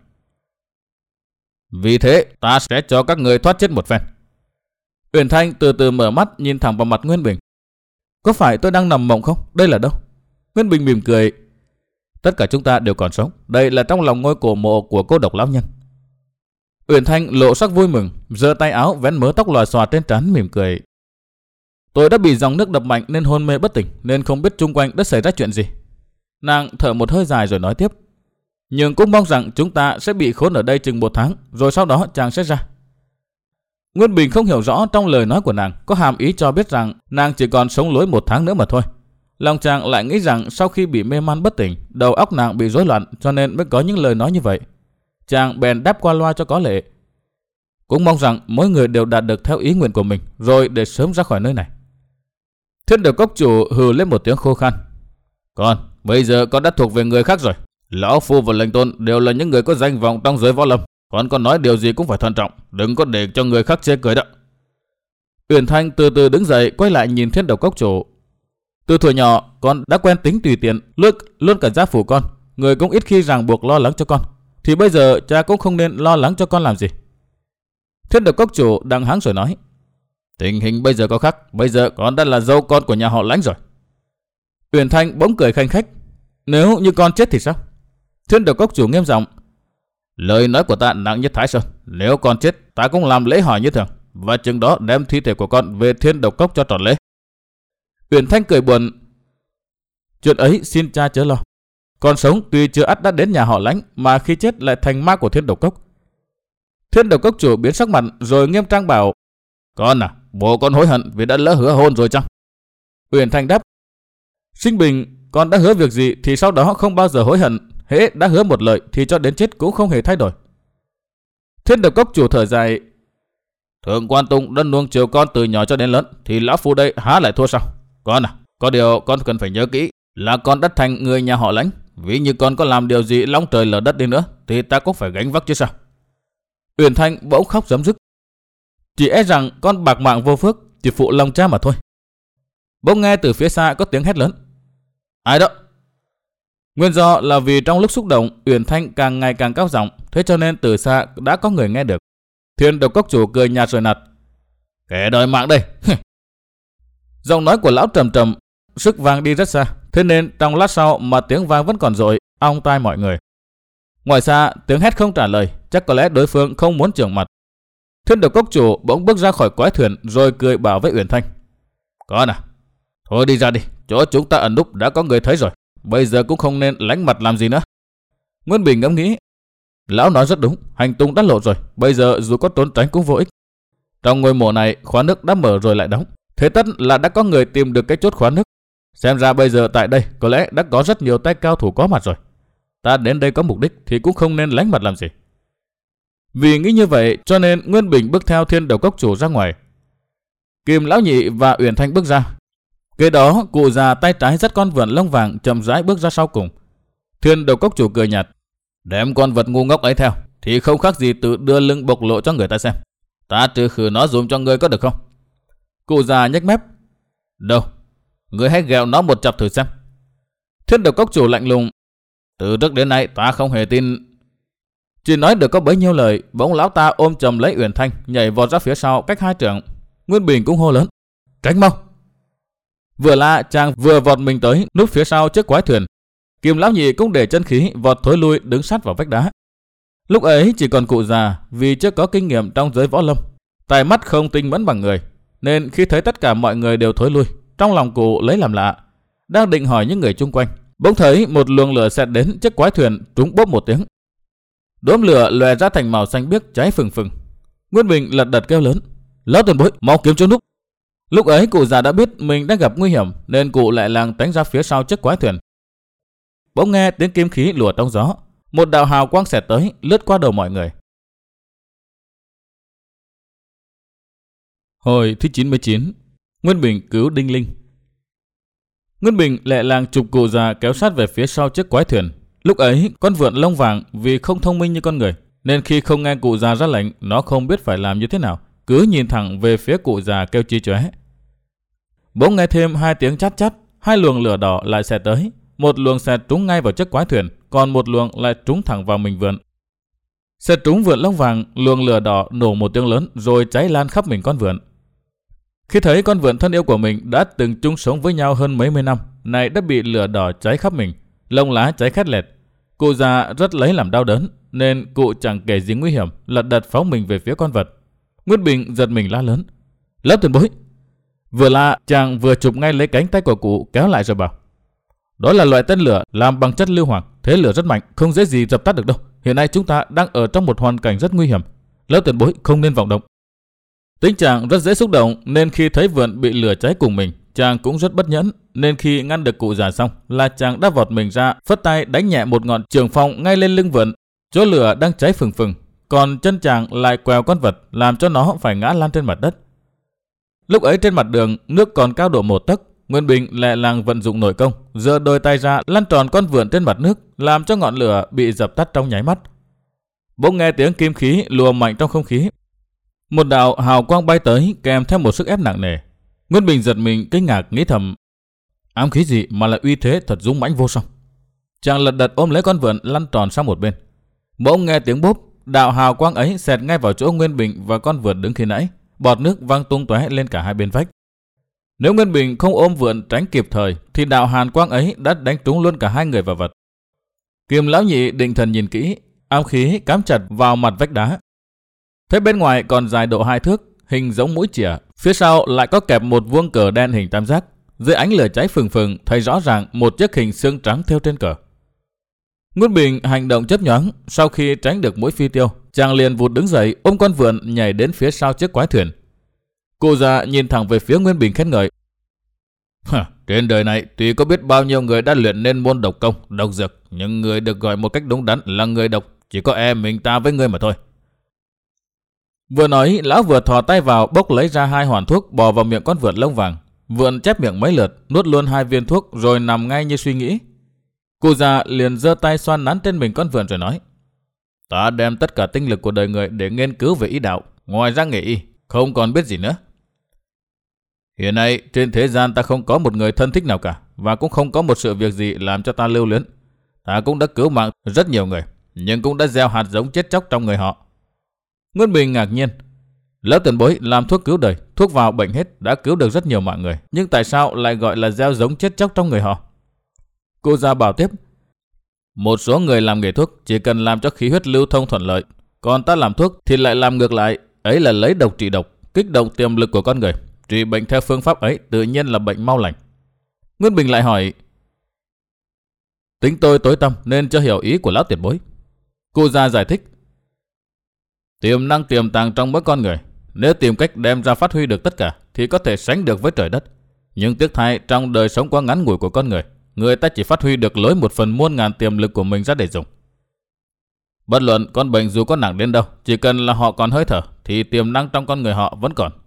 Vì thế ta sẽ cho các người thoát chết một phen. Uyển Thanh từ từ mở mắt nhìn thẳng vào mặt Nguyên Bình. Có phải tôi đang nằm mộng không? Đây là đâu? Nguyên Bình mỉm cười. Tất cả chúng ta đều còn sống. Đây là trong lòng ngôi cổ mộ của cô độc lão nhân. Uyển Thanh lộ sắc vui mừng, giơ tay áo vén mớ tóc lòa xòa trên trán mỉm cười. Tôi đã bị dòng nước đập mạnh nên hôn mê bất tỉnh, nên không biết chung quanh đã xảy ra chuyện gì. Nàng thở một hơi dài rồi nói tiếp. Nhưng cũng mong rằng chúng ta sẽ bị khốn ở đây chừng một tháng, rồi sau đó chàng sẽ ra. Nguyên Bình không hiểu rõ trong lời nói của nàng có hàm ý cho biết rằng nàng chỉ còn sống lối một tháng nữa mà thôi. Lòng chàng lại nghĩ rằng sau khi bị mê man bất tỉnh, đầu óc nàng bị rối loạn cho nên mới có những lời nói như vậy. Chàng bèn đáp qua loa cho có lệ. Cũng mong rằng mỗi người đều đạt được theo ý nguyện của mình, rồi để sớm ra khỏi nơi này. Thiên Độc Cốc chủ hừ lên một tiếng khô khan. Con, bây giờ con đã thuộc về người khác rồi. Lão Phu và Lệnh Tôn đều là những người có danh vọng trong giới võ lâm. Con còn nói điều gì cũng phải thận trọng, đừng có để cho người khác chê cười đó. Uyển Thanh từ từ đứng dậy, quay lại nhìn Thiên Độc Cốc chủ. Từ thuở nhỏ, con đã quen tính tùy tiện, luôn luôn cả gia phủ con. Người cũng ít khi ràng buộc lo lắng cho con. Thì bây giờ cha cũng không nên lo lắng cho con làm gì. Thiên Độc Cốc chủ đằng hắng rồi nói. Tình hình bây giờ có khác, bây giờ con đã là dâu con của nhà họ Lãnh rồi. Uyển Thanh bỗng cười khanh khách. Nếu như con chết thì sao? Thiên Độc Cốc chủ nghiêm giọng. Lời nói của ta nặng như Thái Sơn. Nếu con chết, ta cũng làm lễ hỏi như thường, và chừng đó đem thi thể của con về Thiên Độc Cốc cho trọn lễ. Uyển Thanh cười buồn. Chuyện ấy xin cha chớ lo. Con sống tuy chưa ắt đã đến nhà họ Lãnh, mà khi chết lại thành ma của Thiên Độc Cốc. Thiên Độc Cốc chủ biến sắc mặt rồi nghiêm trang bảo. Con à, bố con hối hận vì đã lỡ hứa hôn rồi chăng? Uyển Thanh đáp. Sinh Bình, con đã hứa việc gì thì sau đó không bao giờ hối hận. Hễ đã hứa một lời thì cho đến chết cũng không hề thay đổi. Thiên Độc Cốc chủ thở dài. Thượng Quan Tùng đã nuông chiều con từ nhỏ cho đến lớn, thì lão phu đây há lại thua sao? Con à, có điều con cần phải nhớ kỹ là con đã thành người nhà họ Lãnh. Ví như con có làm điều gì long trời lở đất đi nữa thì ta cũng phải gánh vác chứ sao? Uyển Thanh bỗng khóc rấm rứt. Chỉ e rằng con bạc mạng vô phước, chỉ phụ lòng cha mà thôi. Bỗng nghe từ phía xa có tiếng hét lớn. Ai đó? Nguyên do là vì trong lúc xúc động, Uyển Thanh càng ngày càng cao giọng, thế cho nên từ xa đã có người nghe được. Thiên Độc Cốc chủ cười nhạt rồi nạt. Kẻ đòi mạng đây. Giọng nói của lão trầm trầm, sức vang đi rất xa, thế nên trong lát sau mà tiếng vang vẫn còn dội ong tai mọi người. Ngoài xa, tiếng hét không trả lời, chắc có lẽ đối phương không muốn chưởng mặt. Thiên Độc Cốc chủ bỗng bước ra khỏi quái thuyền rồi cười bảo với Uyển Thanh. Con à, thôi đi ra đi, chỗ chúng ta ẩn núp đã có người thấy rồi, bây giờ cũng không nên lánh mặt làm gì nữa. Nguyên Bình ngẫm nghĩ. Lão nói rất đúng, hành tung đã lộ rồi, bây giờ dù có trốn tránh cũng vô ích. Trong ngôi mộ này khóa nước đã mở rồi lại đóng, thế tất là đã có người tìm được cái chốt khóa nước. Xem ra bây giờ tại đây có lẽ đã có rất nhiều tay cao thủ có mặt rồi. Ta đến đây có mục đích thì cũng không nên lánh mặt làm gì. Vì nghĩ như vậy cho nên Nguyên Bình bước theo Thiên Độc Cốc chủ ra ngoài. Kim Lão Nhị và Uyển Thanh bước ra. Kế đó cụ già tay trái dắt con vượn lông vàng chậm rãi bước ra sau cùng. Thiên Độc Cốc chủ cười nhạt. Đem con vật ngu ngốc ấy theo thì không khác gì tự đưa lưng bộc lộ cho người ta xem. Ta trừ khử nó dùng cho ngươi có được không? Cụ già nhếch mép. Đâu, ngươi hãy ghẹo nó một chặp thử xem. Thiên Độc Cốc chủ lạnh lùng. Từ trước đến nay ta không hề tin. Chỉ nói được có bấy nhiêu lời, bỗng lão ta ôm chầm lấy Uyển Thanh, nhảy vọt ra phía sau cách hai trượng. Nguyên Bình cũng hô lớn. Tránh mau. Vừa la chàng vừa vọt mình tới núp phía sau chiếc quái thuyền. Kim Lão Nhị cũng để chân khí vọt thối lui đứng sát vào vách đá. Lúc ấy chỉ còn cụ già vì chưa có kinh nghiệm trong giới võ lâm, tài mắt không tinh mẫn bằng người, nên khi thấy tất cả mọi người đều thối lui, trong lòng cụ lấy làm lạ, đang định hỏi những người chung quanh, bỗng thấy một luồng lửa xẹt đến chiếc quái thuyền, trúng bốp một tiếng. Đốm lửa lòe ra thành màu xanh biếc cháy phừng phừng. Nguyên Bình lật đật kêu lớn. Lão tiền bối, mau kiếm chỗ núp. Lúc ấy cụ già đã biết mình đang gặp nguy hiểm nên cụ lại làng tránh ra phía sau chiếc quái thuyền. Bỗng nghe tiếng kim khí lùa trong gió, một đạo hào quang xẹt tới lướt qua đầu mọi người. Hồi thứ chín mươi chín, Nguyên Bình cứu Đinh Linh. Nguyên Bình lẹ làng chụp cụ già kéo sát về phía sau chiếc quái thuyền. Lúc ấy con vượn lông vàng vì không thông minh như con người nên khi không nghe cụ già ra lệnh, nó không biết phải làm như thế nào, cứ nhìn thẳng về phía cụ già kêu chi chóe. Bỗng nghe thêm hai tiếng chát chát, hai luồng lửa đỏ lại xẹt tới, một luồng xẹt trúng ngay vào chiếc quái thuyền, còn một luồng lại trúng thẳng vào mình vượn. Xẹt trúng vượn lông vàng, luồng lửa đỏ nổ một tiếng lớn rồi cháy lan khắp mình con vượn. Khi thấy con vượn thân yêu của mình đã từng chung sống với nhau hơn mấy mươi năm, nay đã bị lửa đỏ cháy khắp mình, lông lá cháy khét lẹt, cụ già rất lấy làm đau đớn, nên cụ chẳng kể gì nguy hiểm, lật đật phóng mình về phía con vật. Nguyên Bình giật mình la lớn. Lão tiền bối! Vừa la, chàng vừa chụp ngay lấy cánh tay của cụ kéo lại rồi bảo: đó là loại tên lửa làm bằng chất lưu hoàng, thế lửa rất mạnh, không dễ gì dập tắt được đâu. Hiện nay chúng ta đang ở trong một hoàn cảnh rất nguy hiểm, Lão tiền bối không nên vọng động. Tính chàng rất dễ xúc động, nên khi thấy vườn bị lửa cháy cùng mình, chàng cũng rất bất nhẫn, nên khi ngăn được cụ già xong là chàng đã vọt mình ra, phất tay đánh nhẹ một ngọn trường phong ngay lên lưng vườn, chỗ lửa đang cháy phừng phừng, còn chân chàng lại quèo con vật làm cho nó phải ngã lăn trên mặt đất. Lúc ấy trên mặt đường nước còn cao độ một tấc, Nguyên Bình lẹ làng vận dụng nội công, giơ đôi tay ra lăn tròn con vượn trên mặt nước, làm cho ngọn lửa bị dập tắt trong nháy mắt. Bỗng nghe tiếng kim khí lùa mạnh trong không khí, một đạo hào quang bay tới kèm theo một sức ép nặng nề. Nguyên Bình giật mình kinh ngạc nghĩ thầm: ám khí gì mà lại uy thế thật dũng mãnh vô song. Chàng lật đật ôm lấy con vượn lăn tròn sang một bên. Bỗng nghe tiếng bốp, đạo hào quang ấy xẹt ngay vào chỗ Nguyên Bình và con vượn đứng khi nãy, bọt nước văng tung tóe lên cả hai bên vách. Nếu Nguyên Bình không ôm vượn tránh kịp thời thì đạo hàn quang ấy đã đánh trúng luôn cả hai người và vật. Kiềm lão nhị định thần nhìn kỹ, ám khí cắm chặt vào mặt vách đá. Thế bên ngoài còn dài độ hai thước, hình giống mũi chìa, phía sau lại có kẹp một vuông cờ đen hình tam giác. Dưới ánh lửa cháy phừng phừng thấy rõ ràng một chiếc hình xương trắng thêu trên cờ. Nguyên Bình hành động chớp nhoáng, sau khi tránh được mũi phi tiêu, chàng liền vụt đứng dậy ôm con vượn nhảy đến phía sau chiếc quái thuyền. Cô già nhìn thẳng về phía Nguyên Bình khen ngợi: trên đời này tuy có biết bao nhiêu người đã luyện nên môn độc công, độc dược, nhưng người được gọi một cách đúng đắn là người độc chỉ có em mình ta với ngươi mà thôi. Vừa nói, lão vừa thò tay vào bốc lấy ra hai hoàn thuốc bò vào miệng con vượn lông vàng. Vượn chép miệng mấy lượt, nuốt luôn hai viên thuốc rồi nằm ngay như suy nghĩ. Cô già liền giơ tay xoa nắn trên mình con vượn rồi nói: ta đem tất cả tinh lực của đời người để nghiên cứu về y đạo, ngoài ra nghề y không còn biết gì nữa. Hiện nay trên thế gian ta không có một người thân thích nào cả, và cũng không có một sự việc gì làm cho ta lưu luyến. Ta cũng đã cứu mạng rất nhiều người, nhưng cũng đã gieo hạt giống chết chóc trong người họ. Nguyên Bình ngạc nhiên: lão tiền bối làm thuốc cứu đời, thuốc vào bệnh hết, đã cứu được rất nhiều mạng người, nhưng tại sao lại gọi là gieo giống chết chóc trong người họ? Cô già bảo tiếp: một số người làm nghề thuốc chỉ cần làm cho khí huyết lưu thông thuận lợi, còn ta làm thuốc thì lại làm ngược lại, ấy là lấy độc trị độc, kích động tiềm lực của con người. Trị bệnh theo phương pháp ấy tự nhiên là bệnh mau lành. Nguyên Bình lại hỏi: tính tôi tối tăm nên chưa hiểu ý của lão tiền bối. Cô già giải thích: tiềm năng tiềm tàng trong mỗi con người, nếu tìm cách đem ra phát huy được tất cả thì có thể sánh được với trời đất. Nhưng tiếc thay trong đời sống quá ngắn ngủi của con người, người ta chỉ phát huy được lối một phần muôn ngàn tiềm lực của mình ra để dùng. Bất luận con bệnh dù có nặng đến đâu, chỉ cần là họ còn hơi thở thì tiềm năng trong con người họ vẫn còn.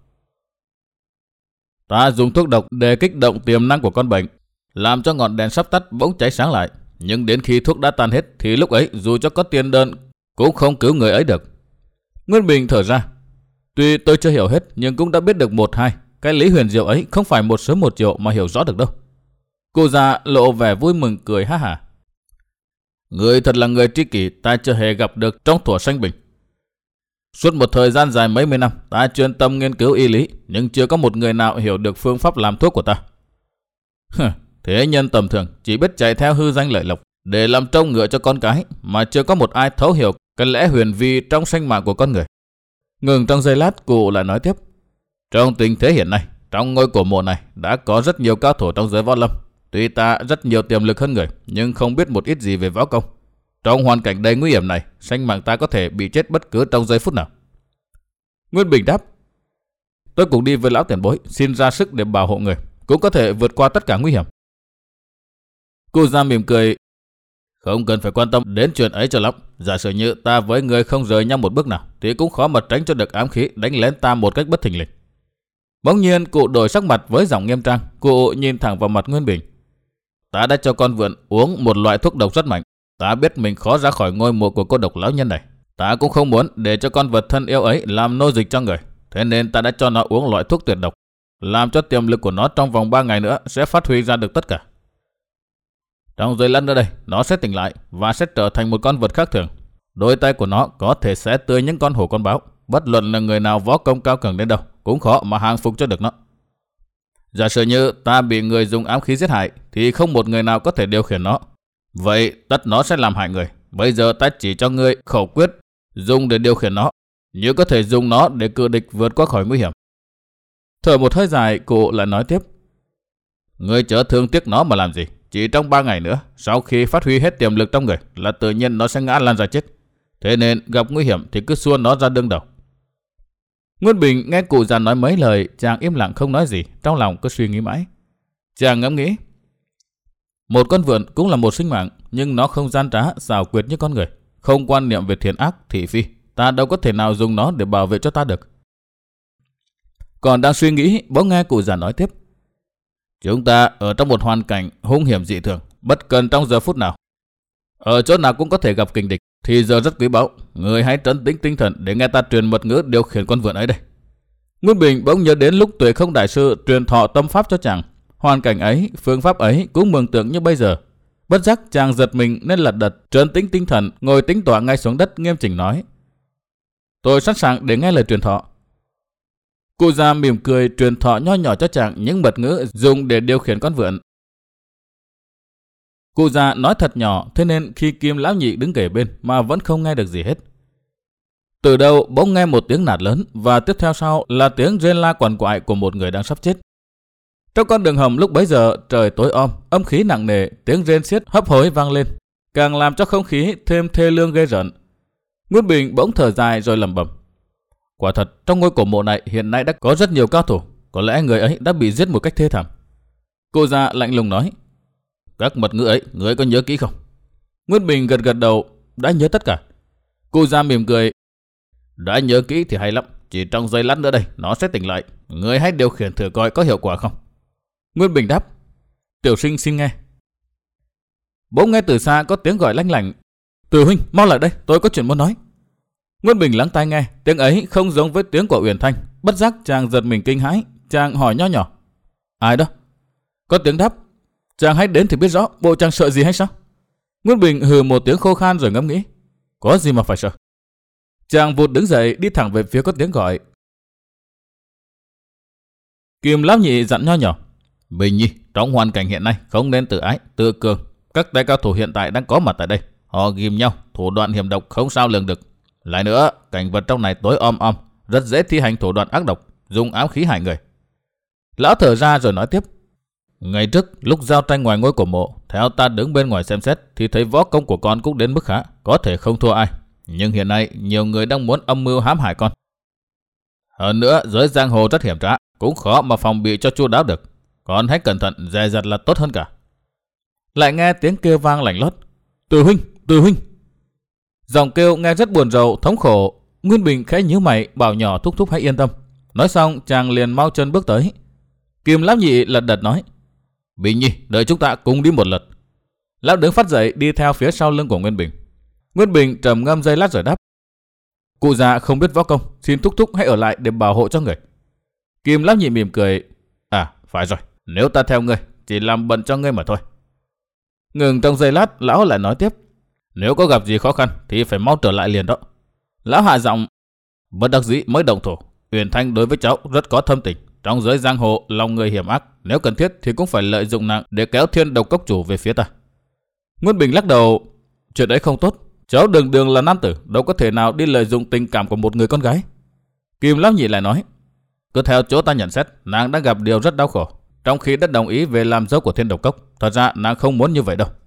Ta dùng thuốc độc để kích động tiềm năng của con bệnh, làm cho ngọn đèn sắp tắt bỗng cháy sáng lại. Nhưng đến khi thuốc đã tan hết thì lúc ấy dù cho có tiền đơn cũng không cứu người ấy được. Nguyên Bình thở ra: tuy tôi chưa hiểu hết nhưng cũng đã biết được một hai. Cái lý huyền diệu ấy không phải một sớm một chiều mà hiểu rõ được đâu. Cô già lộ vẻ vui mừng cười ha hả: người thật là người tri kỷ ta chưa hề gặp được trong thuở sanh bình. Suốt một thời gian dài mấy mươi năm, ta chuyên tâm nghiên cứu y lý, nhưng chưa có một người nào hiểu được phương pháp làm thuốc của ta. Thế nhân tầm thường chỉ biết chạy theo hư danh lợi lộc để làm trâu ngựa cho con cái, mà chưa có một ai thấu hiểu cái lẽ huyền vi trong sinh mạng của con người. Ngừng trong giây lát, cụ lại nói tiếp: trong tình thế hiện nay, trong ngôi cổ mộ này đã có rất nhiều cao thủ trong giới võ lâm. Tuy ta rất nhiều tiềm lực hơn người, nhưng không biết một ít gì về võ công. Trong hoàn cảnh đầy nguy hiểm này, sinh mạng ta có thể bị chết bất cứ trong giây phút nào. Nguyên Bình đáp: tôi cũng đi với lão tiền bối, xin ra sức để bảo hộ người, cũng có thể vượt qua tất cả nguy hiểm. Cô già mỉm cười: không cần phải quan tâm đến chuyện ấy cho lắm. Giả sử như ta với người không rời nhau một bước nào, thì cũng khó mà tránh cho được ám khí đánh lén ta một cách bất thình lình. Bỗng nhiên cụ đổi sắc mặt với giọng nghiêm trang. Cụ nhìn thẳng vào mặt Nguyên Bình: ta đã cho con vượn uống một loại thuốc độc rất mạnh. Ta biết mình khó ra khỏi ngôi mộ của cô độc lão nhân này. Ta cũng không muốn để cho con vật thân yêu ấy làm nô dịch cho người. Thế nên ta đã cho nó uống loại thuốc tuyệt độc, làm cho tiềm lực của nó trong vòng ba ngày nữa sẽ phát huy ra được tất cả. Trong giây lát nữa đây, nó sẽ tỉnh lại và sẽ trở thành một con vật khác thường. Đôi tay của nó có thể sẽ tươi những con hổ con báo. Bất luận là người nào võ công cao cường đến đâu cũng khó mà hàng phục cho được nó. Giả sử như ta bị người dùng ám khí giết hại thì không một người nào có thể điều khiển nó. Vậy tất nó sẽ làm hại người. Bây giờ ta chỉ cho ngươi khẩu quyết dùng để điều khiển nó, như có thể dùng nó để cự địch vượt qua khỏi nguy hiểm. Thở một hơi dài, cụ lại nói tiếp. Ngươi chớ thương tiếc nó mà làm gì. Chỉ trong ba ngày nữa, sau khi phát huy hết tiềm lực trong người là tự nhiên nó sẽ ngã lăn ra chết. Thế nên gặp nguy hiểm thì cứ xua nó ra đương đầu. Nguyên Bình nghe cụ già nói mấy lời, chàng im lặng không nói gì, trong lòng cứ suy nghĩ mãi. Chàng ngẫm nghĩ. Một con vượn cũng là một sinh mạng, nhưng nó không gian trá, xảo quyệt như con người, không quan niệm về thiện ác, thị phi. Ta đâu có thể nào dùng nó để bảo vệ cho ta được. Còn đang suy nghĩ, bỗng nghe cụ già nói tiếp. Chúng ta ở trong một hoàn cảnh hung hiểm dị thường, bất cần trong giờ phút nào. Ở chỗ nào cũng có thể gặp kình địch, thì giờ rất quý báu. Người hãy trấn tĩnh tinh thần để nghe ta truyền mật ngữ điều khiển con vượn ấy đây. Nguyên Bình bỗng nhớ đến lúc Tuệ Không đại sư truyền thọ tâm pháp cho chàng. Hoàn cảnh ấy, phương pháp ấy cũng mường tượng như bây giờ. Bất giác chàng giật mình nên lật đật trấn tĩnh tinh thần, ngồi tính tọa ngay xuống đất, nghiêm chỉnh nói. Tôi sẵn sàng để nghe lời truyền thọ. Cụ già mỉm cười truyền thọ nho nhỏ cho chàng những mật ngữ dùng để điều khiển con vượn. Cụ già nói thật nhỏ, thế nên khi Kim lão nhị đứng kề bên mà vẫn không nghe được gì hết. Từ đâu bỗng nghe một tiếng nạt lớn, và tiếp theo sau là tiếng rên la quằn quại của một người đang sắp chết. Trong con đường hầm lúc bấy giờ trời tối om, âm khí nặng nề, tiếng rên xiết hấp hối vang lên, càng làm cho không khí thêm thê lương ghê rợn. Nguyên Bình bỗng thở dài rồi lẩm bẩm. Quả thật trong ngôi cổ mộ này hiện nay đã có rất nhiều cao thủ, có lẽ người ấy đã bị giết một cách thê thảm. Cô già lạnh lùng nói. Các mật ngữ ấy, người có nhớ kỹ không? Nguyên Bình gật gật đầu, đã nhớ tất cả. Cô già mỉm cười. Đã nhớ kỹ thì hay lắm, chỉ trong giây lát nữa đây nó sẽ tỉnh lại. Người hãy điều khiển thử coi có hiệu quả không. Nguyên Bình đáp. Tiểu sinh xin nghe. Bỗng nghe từ xa có tiếng gọi lanh lảnh. Từ huynh, mau lại đây, tôi có chuyện muốn nói. Nguyên Bình lắng tai nghe, tiếng ấy không giống với tiếng của Uyển Thanh. Bất giác chàng giật mình kinh hãi, chàng hỏi nho nhỏ. Ai đó? Có tiếng đáp. Chàng hãy đến thì biết rõ, bộ chàng sợ gì hay sao? Nguyên Bình hừ một tiếng khô khan rồi ngẫm nghĩ. Có gì mà phải sợ? Chàng vụt đứng dậy đi thẳng về phía có tiếng gọi. Kim lão nhị dặn nho nhỏ. Bình nhi, trong hoàn cảnh hiện nay không nên tự ái, tự cường. Các tay cao thủ hiện tại đang có mặt tại đây. Họ ghim nhau, thủ đoạn hiểm độc không sao lường được. Lại nữa, cảnh vật trong này tối om om, rất dễ thi hành thủ đoạn ác độc, dùng ám khí hại người. Lão thở ra rồi nói tiếp. Ngày trước, lúc giao tranh ngoài ngôi cổ mộ, theo ta đứng bên ngoài xem xét thì thấy võ công của con cũng đến mức khá, có thể không thua ai. Nhưng hiện nay, nhiều người đang muốn âm mưu hãm hại con. Hơn nữa, giới giang hồ rất hiểm trá, cũng khó mà phòng bị cho chu đáo được. Con hãy cẩn thận, dè dặt là tốt hơn cả. Lại nghe tiếng kêu vang lạnh lót. Từ huynh, từ huynh. Giọng kêu nghe rất buồn rầu, thống khổ. Nguyên Bình khẽ nhíu mày, bảo nhỏ thúc thúc hãy yên tâm. Nói xong, chàng liền mau chân bước tới. Kim lão nhị lật đật nói. Bình nhi, đợi chúng ta cùng đi một lượt. Lão đứng phát dậy đi theo phía sau lưng của Nguyên Bình. Nguyên Bình trầm ngâm giây lát rồi đáp. Cụ già không biết võ công, xin thúc thúc hãy ở lại để bảo hộ cho người. Kim lão nhị mỉm cười. À, phải rồi, nếu ta theo ngươi, chỉ làm bận cho ngươi mà thôi. Ngừng trong giây lát, lão lại nói tiếp. Nếu có gặp gì khó khăn thì phải mau trở lại liền đó. Lão hạ giọng. Bất đắc dĩ mới động thủ. Uyển Thanh đối với cháu rất có thâm tình. Trong giới giang hồ, lòng người hiểm ác, nếu cần thiết thì cũng phải lợi dụng nàng để kéo Thiên Độc Cốc chủ về phía ta. Nguyên Bình lắc đầu. Chuyện ấy không tốt. Cháu đường đường là nam tử, đâu có thể nào đi lợi dụng tình cảm của một người con gái. Kim lão nhị lại nói. Cứ theo chỗ ta nhận xét, nàng đã gặp điều rất đau khổ, trong khi đã đồng ý về làm dâu của Thiên Độc Cốc. Thật ra nàng không muốn như vậy đâu.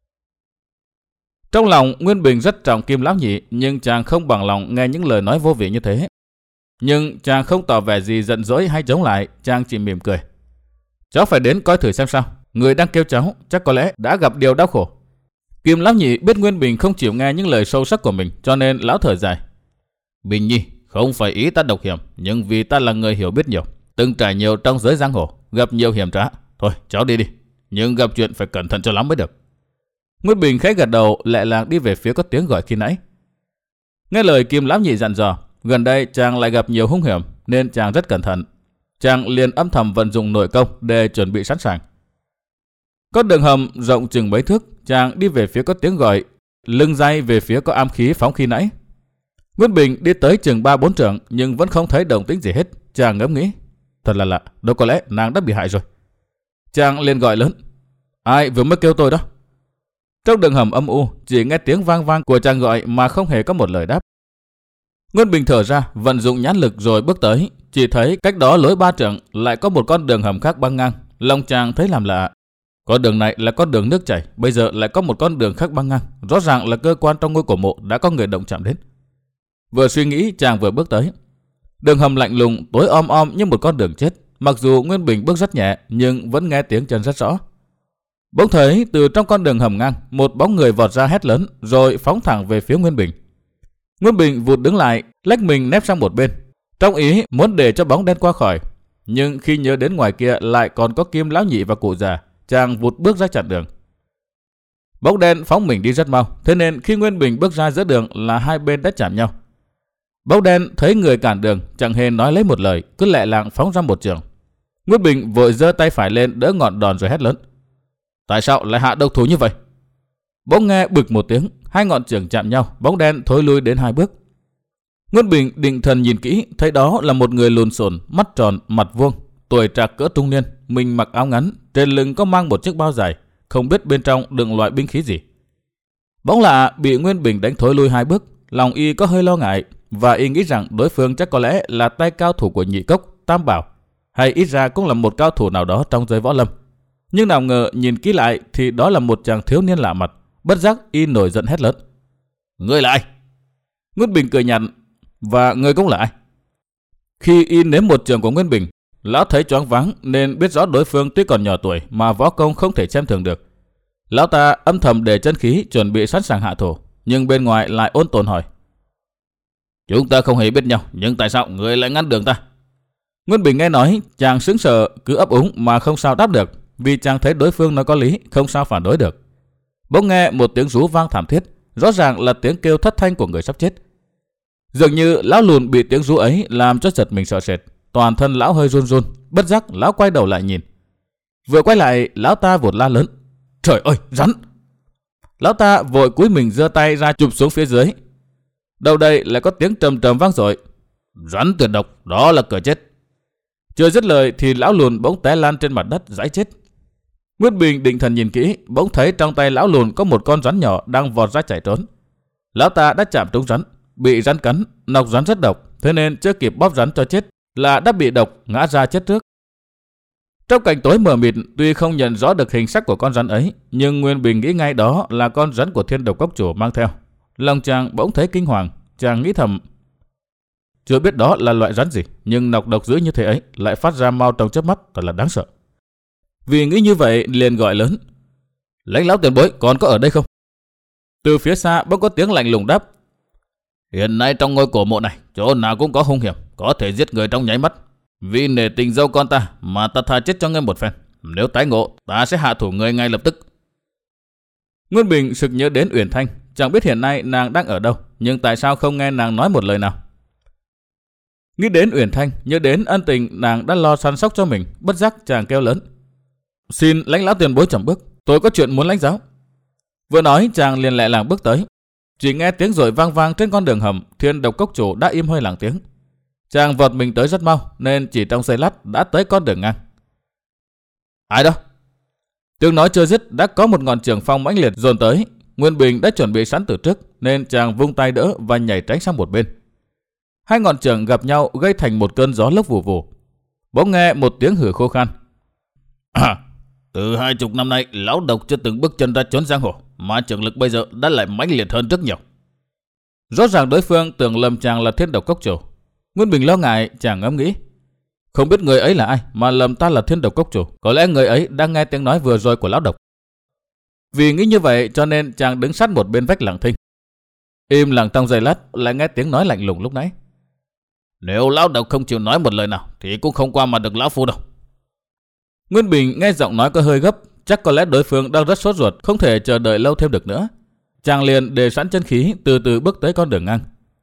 Trong lòng Nguyên Bình rất trọng Kim lão nhị, nhưng chàng không bằng lòng nghe những lời nói vô vị như thế. Nhưng chàng không tỏ vẻ gì giận dỗi hay chống lại, chàng chỉ mỉm cười. Cháu phải đến coi thử xem sao. Người đang kêu cháu chắc có lẽ đã gặp điều đau khổ. Kim lão nhị biết Nguyên Bình không chịu nghe những lời sâu sắc của mình, cho nên lão thở dài. Bình nhi, không phải ý ta độc hiểm, nhưng vì ta là người hiểu biết nhiều, từng trải nhiều trong giới giang hồ, gặp nhiều hiểm trá. Thôi cháu đi đi, nhưng gặp chuyện phải cẩn thận cho lắm mới được. Nguyên Bình khẽ gật đầu, lẹ làng đi về phía có tiếng gọi khi nãy. Nghe lời Kim lão nhị dặn dò, gần đây chàng lại gặp nhiều hung hiểm nên chàng rất cẩn thận. Chàng liền âm thầm vận dụng nội công để chuẩn bị sẵn sàng. Có đường hầm rộng chừng mấy thước, chàng đi về phía có tiếng gọi, lưng day về phía có ám khí phóng khi nãy. Nguyên Bình đi tới chừng ba bốn trượng nhưng vẫn không thấy động tĩnh gì hết. Chàng ngẫm nghĩ, thật là lạ, đâu có lẽ nàng đã bị hại rồi. Chàng liền gọi lớn. Ai vừa mới kêu tôi đó? Trong đường hầm âm u, chỉ nghe tiếng vang vang của chàng gọi mà không hề có một lời đáp. Nguyên Bình thở ra, vận dụng nhãn lực rồi bước tới, chỉ thấy cách đó lối ba trượng lại có một con đường hầm khác băng ngang. Lòng chàng thấy làm lạ. Con đường này là con đường nước chảy, bây giờ lại có một con đường khác băng ngang, rõ ràng là cơ quan trong ngôi cổ mộ đã có người động chạm đến. Vừa suy nghĩ, chàng vừa bước tới. Đường hầm lạnh lùng, tối om om như một con đường chết. Mặc dù Nguyên Bình bước rất nhẹ, nhưng vẫn nghe tiếng chân rất rõ. Bỗng thấy từ trong con đường hầm ngang, một bóng người vọt ra hét lớn, rồi phóng thẳng về phía Nguyên Bình. Nguyên Bình vụt đứng lại, lách mình nép sang một bên, trong ý muốn để cho bóng đen qua khỏi. Nhưng khi nhớ đến ngoài kia lại còn có Kim lão nhị và cụ già, chàng vụt bước ra chặn đường. Bóng đen phóng mình đi rất mau, thế nên khi Nguyên Bình bước ra giữa đường là hai bên đã chạm nhau. Bóng đen thấy người cản đường, chẳng hề nói lấy một lời, cứ lẹ làng phóng ra một trường. Nguyên Bình vội giơ tay phải lên đỡ ngọn đòn rồi hét lớn: Tại sao lại hạ độc thủ như vậy? Bỗng nghe bực một tiếng, hai ngọn trường chạm nhau, bóng đen thối lui đến hai bước. Nguyên Bình định thần nhìn kỹ, thấy đó là một người lùn xồn, mắt tròn, mặt vuông, tuổi trạc cỡ trung niên, mình mặc áo ngắn, trên lưng có mang một chiếc bao dài, không biết bên trong đựng loại binh khí gì. Bỗng lạ bị Nguyên Bình đánh thối lui hai bước, lòng y có hơi lo ngại, và y nghĩ rằng đối phương chắc có lẽ là tay cao thủ của Nhị Cốc, Tam Bảo, hay ít ra cũng là một cao thủ nào đó trong giới võ lâm. Nhưng nào ngờ nhìn kỹ lại thì đó là một chàng thiếu niên lạ mặt. Bất giác y nổi giận hét lớn: Ngươi là ai? Nguyên Bình cười nhạt: Và ngươi cũng là ai? Khi y nếm một trường của Nguyên Bình, lão thấy choáng váng nên biết rõ đối phương tuy còn nhỏ tuổi mà võ công không thể xem thường được. Lão ta âm thầm để chân khí chuẩn bị sẵn sàng hạ thủ, nhưng bên ngoài lại ôn tồn hỏi: Chúng ta không hề biết nhau, nhưng tại sao ngươi lại ngăn đường ta? Nguyên Bình nghe nói, chàng sững sờ, cứ ấp úng mà không sao đáp được, vì chàng thấy đối phương nói có lý, không sao phản đối được. Bỗng nghe một tiếng rú vang thảm thiết, rõ ràng là tiếng kêu thất thanh của người sắp chết. Dường như lão lùn bị tiếng rú ấy làm cho giật mình sợ sệt, toàn thân lão hơi run run, bất giác lão quay đầu lại nhìn. Vừa quay lại, lão ta vụt la lớn: Trời ơi, rắn! Lão ta vội cúi mình giơ tay ra chụp xuống phía dưới. Đầu đây lại có tiếng trầm trầm vang dội: Rắn tuyệt độc, đó là cờ chết. Chưa dứt lời thì lão lùn bỗng té lan trên mặt đất giãi chết. Nguyên Bình định thần nhìn kỹ, bỗng thấy trong tay lão lùn có một con rắn nhỏ đang vọt ra chạy trốn. Lão ta đã chạm trúng rắn, bị rắn cắn, nọc rắn rất độc, thế nên chưa kịp bóp rắn cho chết là đã bị độc ngã ra chết trước. Trong cảnh tối mờ mịt, tuy không nhận rõ được hình sắc của con rắn ấy, nhưng Nguyên Bình nghĩ ngay đó là con rắn của Thiên Độc Cốc chủ mang theo. Lòng chàng bỗng thấy kinh hoàng, chàng nghĩ thầm: Chưa biết đó là loại rắn gì, nhưng nọc độc dữ như thế ấy lại phát ra mau trong chớp mắt, thật là đáng sợ. Vì nghĩ như vậy liền gọi lớn: Lãnh lão tiền bối còn có ở đây không? Từ phía xa bỗng có tiếng lạnh lùng đáp: Hiện nay trong ngôi cổ mộ này, chỗ nào cũng có hung hiểm, có thể giết người trong nháy mắt. Vì nể tình dâu con ta mà ta tha chết cho ngươi một phen. Nếu tái ngộ, ta sẽ hạ thủ ngươi ngay lập tức. Nguyên Bình sực nhớ đến Uyển Thanh, chẳng biết hiện nay nàng đang ở đâu, nhưng tại sao không nghe nàng nói một lời nào. Nghĩ đến Uyển Thanh, nhớ đến ân tình nàng đã lo săn sóc cho mình, bất giác chàng kêu lớn: Xin lãnh lão tiền bối chậm bước, tôi có chuyện muốn lãnh giáo. Vừa nói chàng liền lẹ làng bước tới. Chỉ nghe tiếng rồi vang vang trên con đường hầm, Thiên Độc Cốc chủ đã im hơi lặng tiếng. Chàng vọt mình tới rất mau, nên chỉ trong giây lát đã tới con đường ngang. Ai đó? Tiếng nói chưa dứt đã có một ngọn trường phong mãnh liệt dồn tới. Nguyên Bình đã chuẩn bị sẵn từ trước, nên chàng vung tay đỡ và nhảy tránh sang một bên. Hai ngọn trường gặp nhau gây thành một cơn gió lốc vù vù. Bỗng nghe một tiếng hử khô khan: À, từ hai chục năm nay, lão độc chưa từng bước chân ra chốn giang hồ, mà trường lực bây giờ đã lại mãnh liệt hơn rất nhiều. Rõ ràng đối phương tưởng lầm chàng là Thiên Độc Cốc chủ. Nguyên Bình lo ngại, chàng ngẫm nghĩ: Không biết người ấy là ai mà lầm ta là Thiên Độc Cốc chủ, có lẽ người ấy đang nghe tiếng nói vừa rồi của lão độc. Vì nghĩ như vậy cho nên chàng đứng sát một bên vách lặng thinh. Im lặng trong giây lát lại nghe tiếng nói lạnh lùng lúc nãy: Nếu lão độc không chịu nói một lời nào thì cũng không qua mặt được lão phu đâu. Nguyên Bình nghe giọng nói có hơi gấp, chắc có lẽ đối phương đang rất sốt ruột, không thể chờ đợi lâu thêm được nữa. Chàng liền để sẵn chân khí, từ từ bước tới con đường ngang.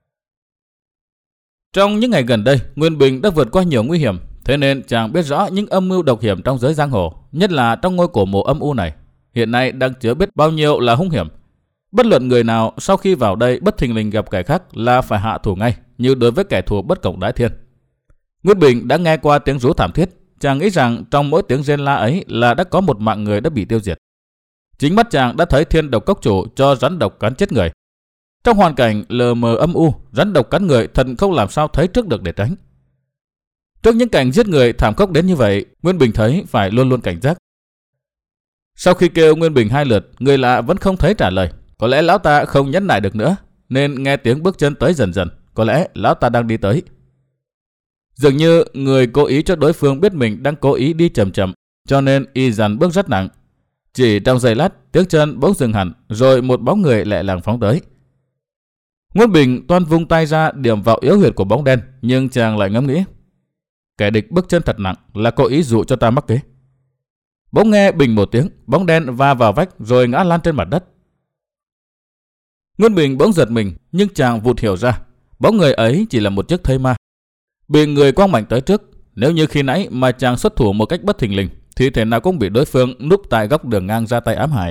Trong những ngày gần đây, Nguyên Bình đã vượt qua nhiều nguy hiểm, thế nên chàng biết rõ những âm mưu độc hiểm trong giới giang hồ, nhất là trong ngôi cổ mộ âm u này, hiện nay đang chứa biết bao nhiêu là hung hiểm. Bất luận người nào sau khi vào đây bất thình lình gặp kẻ khác là phải hạ thủ ngay, như đối với kẻ thù bất cộng đái thiên. Nguyên Bình đã nghe qua tiếng rú thảm thiết, chàng nghĩ rằng trong mỗi tiếng rên la ấy là đã có một mạng người đã bị tiêu diệt. Chính mắt chàng đã thấy Thiên Độc Cốc chủ cho rắn độc cắn chết người. Trong hoàn cảnh lờ mờ âm u, rắn độc cắn người thật không làm sao thấy trước được để tránh. Trước những cảnh giết người thảm khốc đến như vậy, Nguyên Bình thấy phải luôn luôn cảnh giác. Sau khi kêu Nguyên Bình hai lượt, người lạ vẫn không thấy trả lời. Có lẽ lão ta không nhẫn nại được nữa, nên nghe tiếng bước chân tới dần dần. Có lẽ lão ta đang đi tới. Dường như người cố ý cho đối phương biết mình đang cố ý đi chậm chậm, cho nên y dằn bước rất nặng. Chỉ trong giây lát, tiếng chân bỗng dừng hẳn, rồi một bóng người lẹ làng phóng tới. Nguyên Bình toan vung tay ra điểm vào yếu huyệt của bóng đen, nhưng chàng lại ngẫm nghĩ. Kẻ địch bước chân thật nặng là cố ý dụ cho ta mắc kế. Bỗng nghe bình một tiếng, bóng đen va vào vách rồi ngã lăn trên mặt đất. Nguyên Bình bỗng giật mình, nhưng chàng vụt hiểu ra, bóng người ấy chỉ là một chiếc thây ma. Bị người quăng mạnh tới trước, nếu như khi nãy mà chàng xuất thủ một cách bất thình lình, thì thể nào cũng bị đối phương núp tại góc đường ngang ra tay ám hại.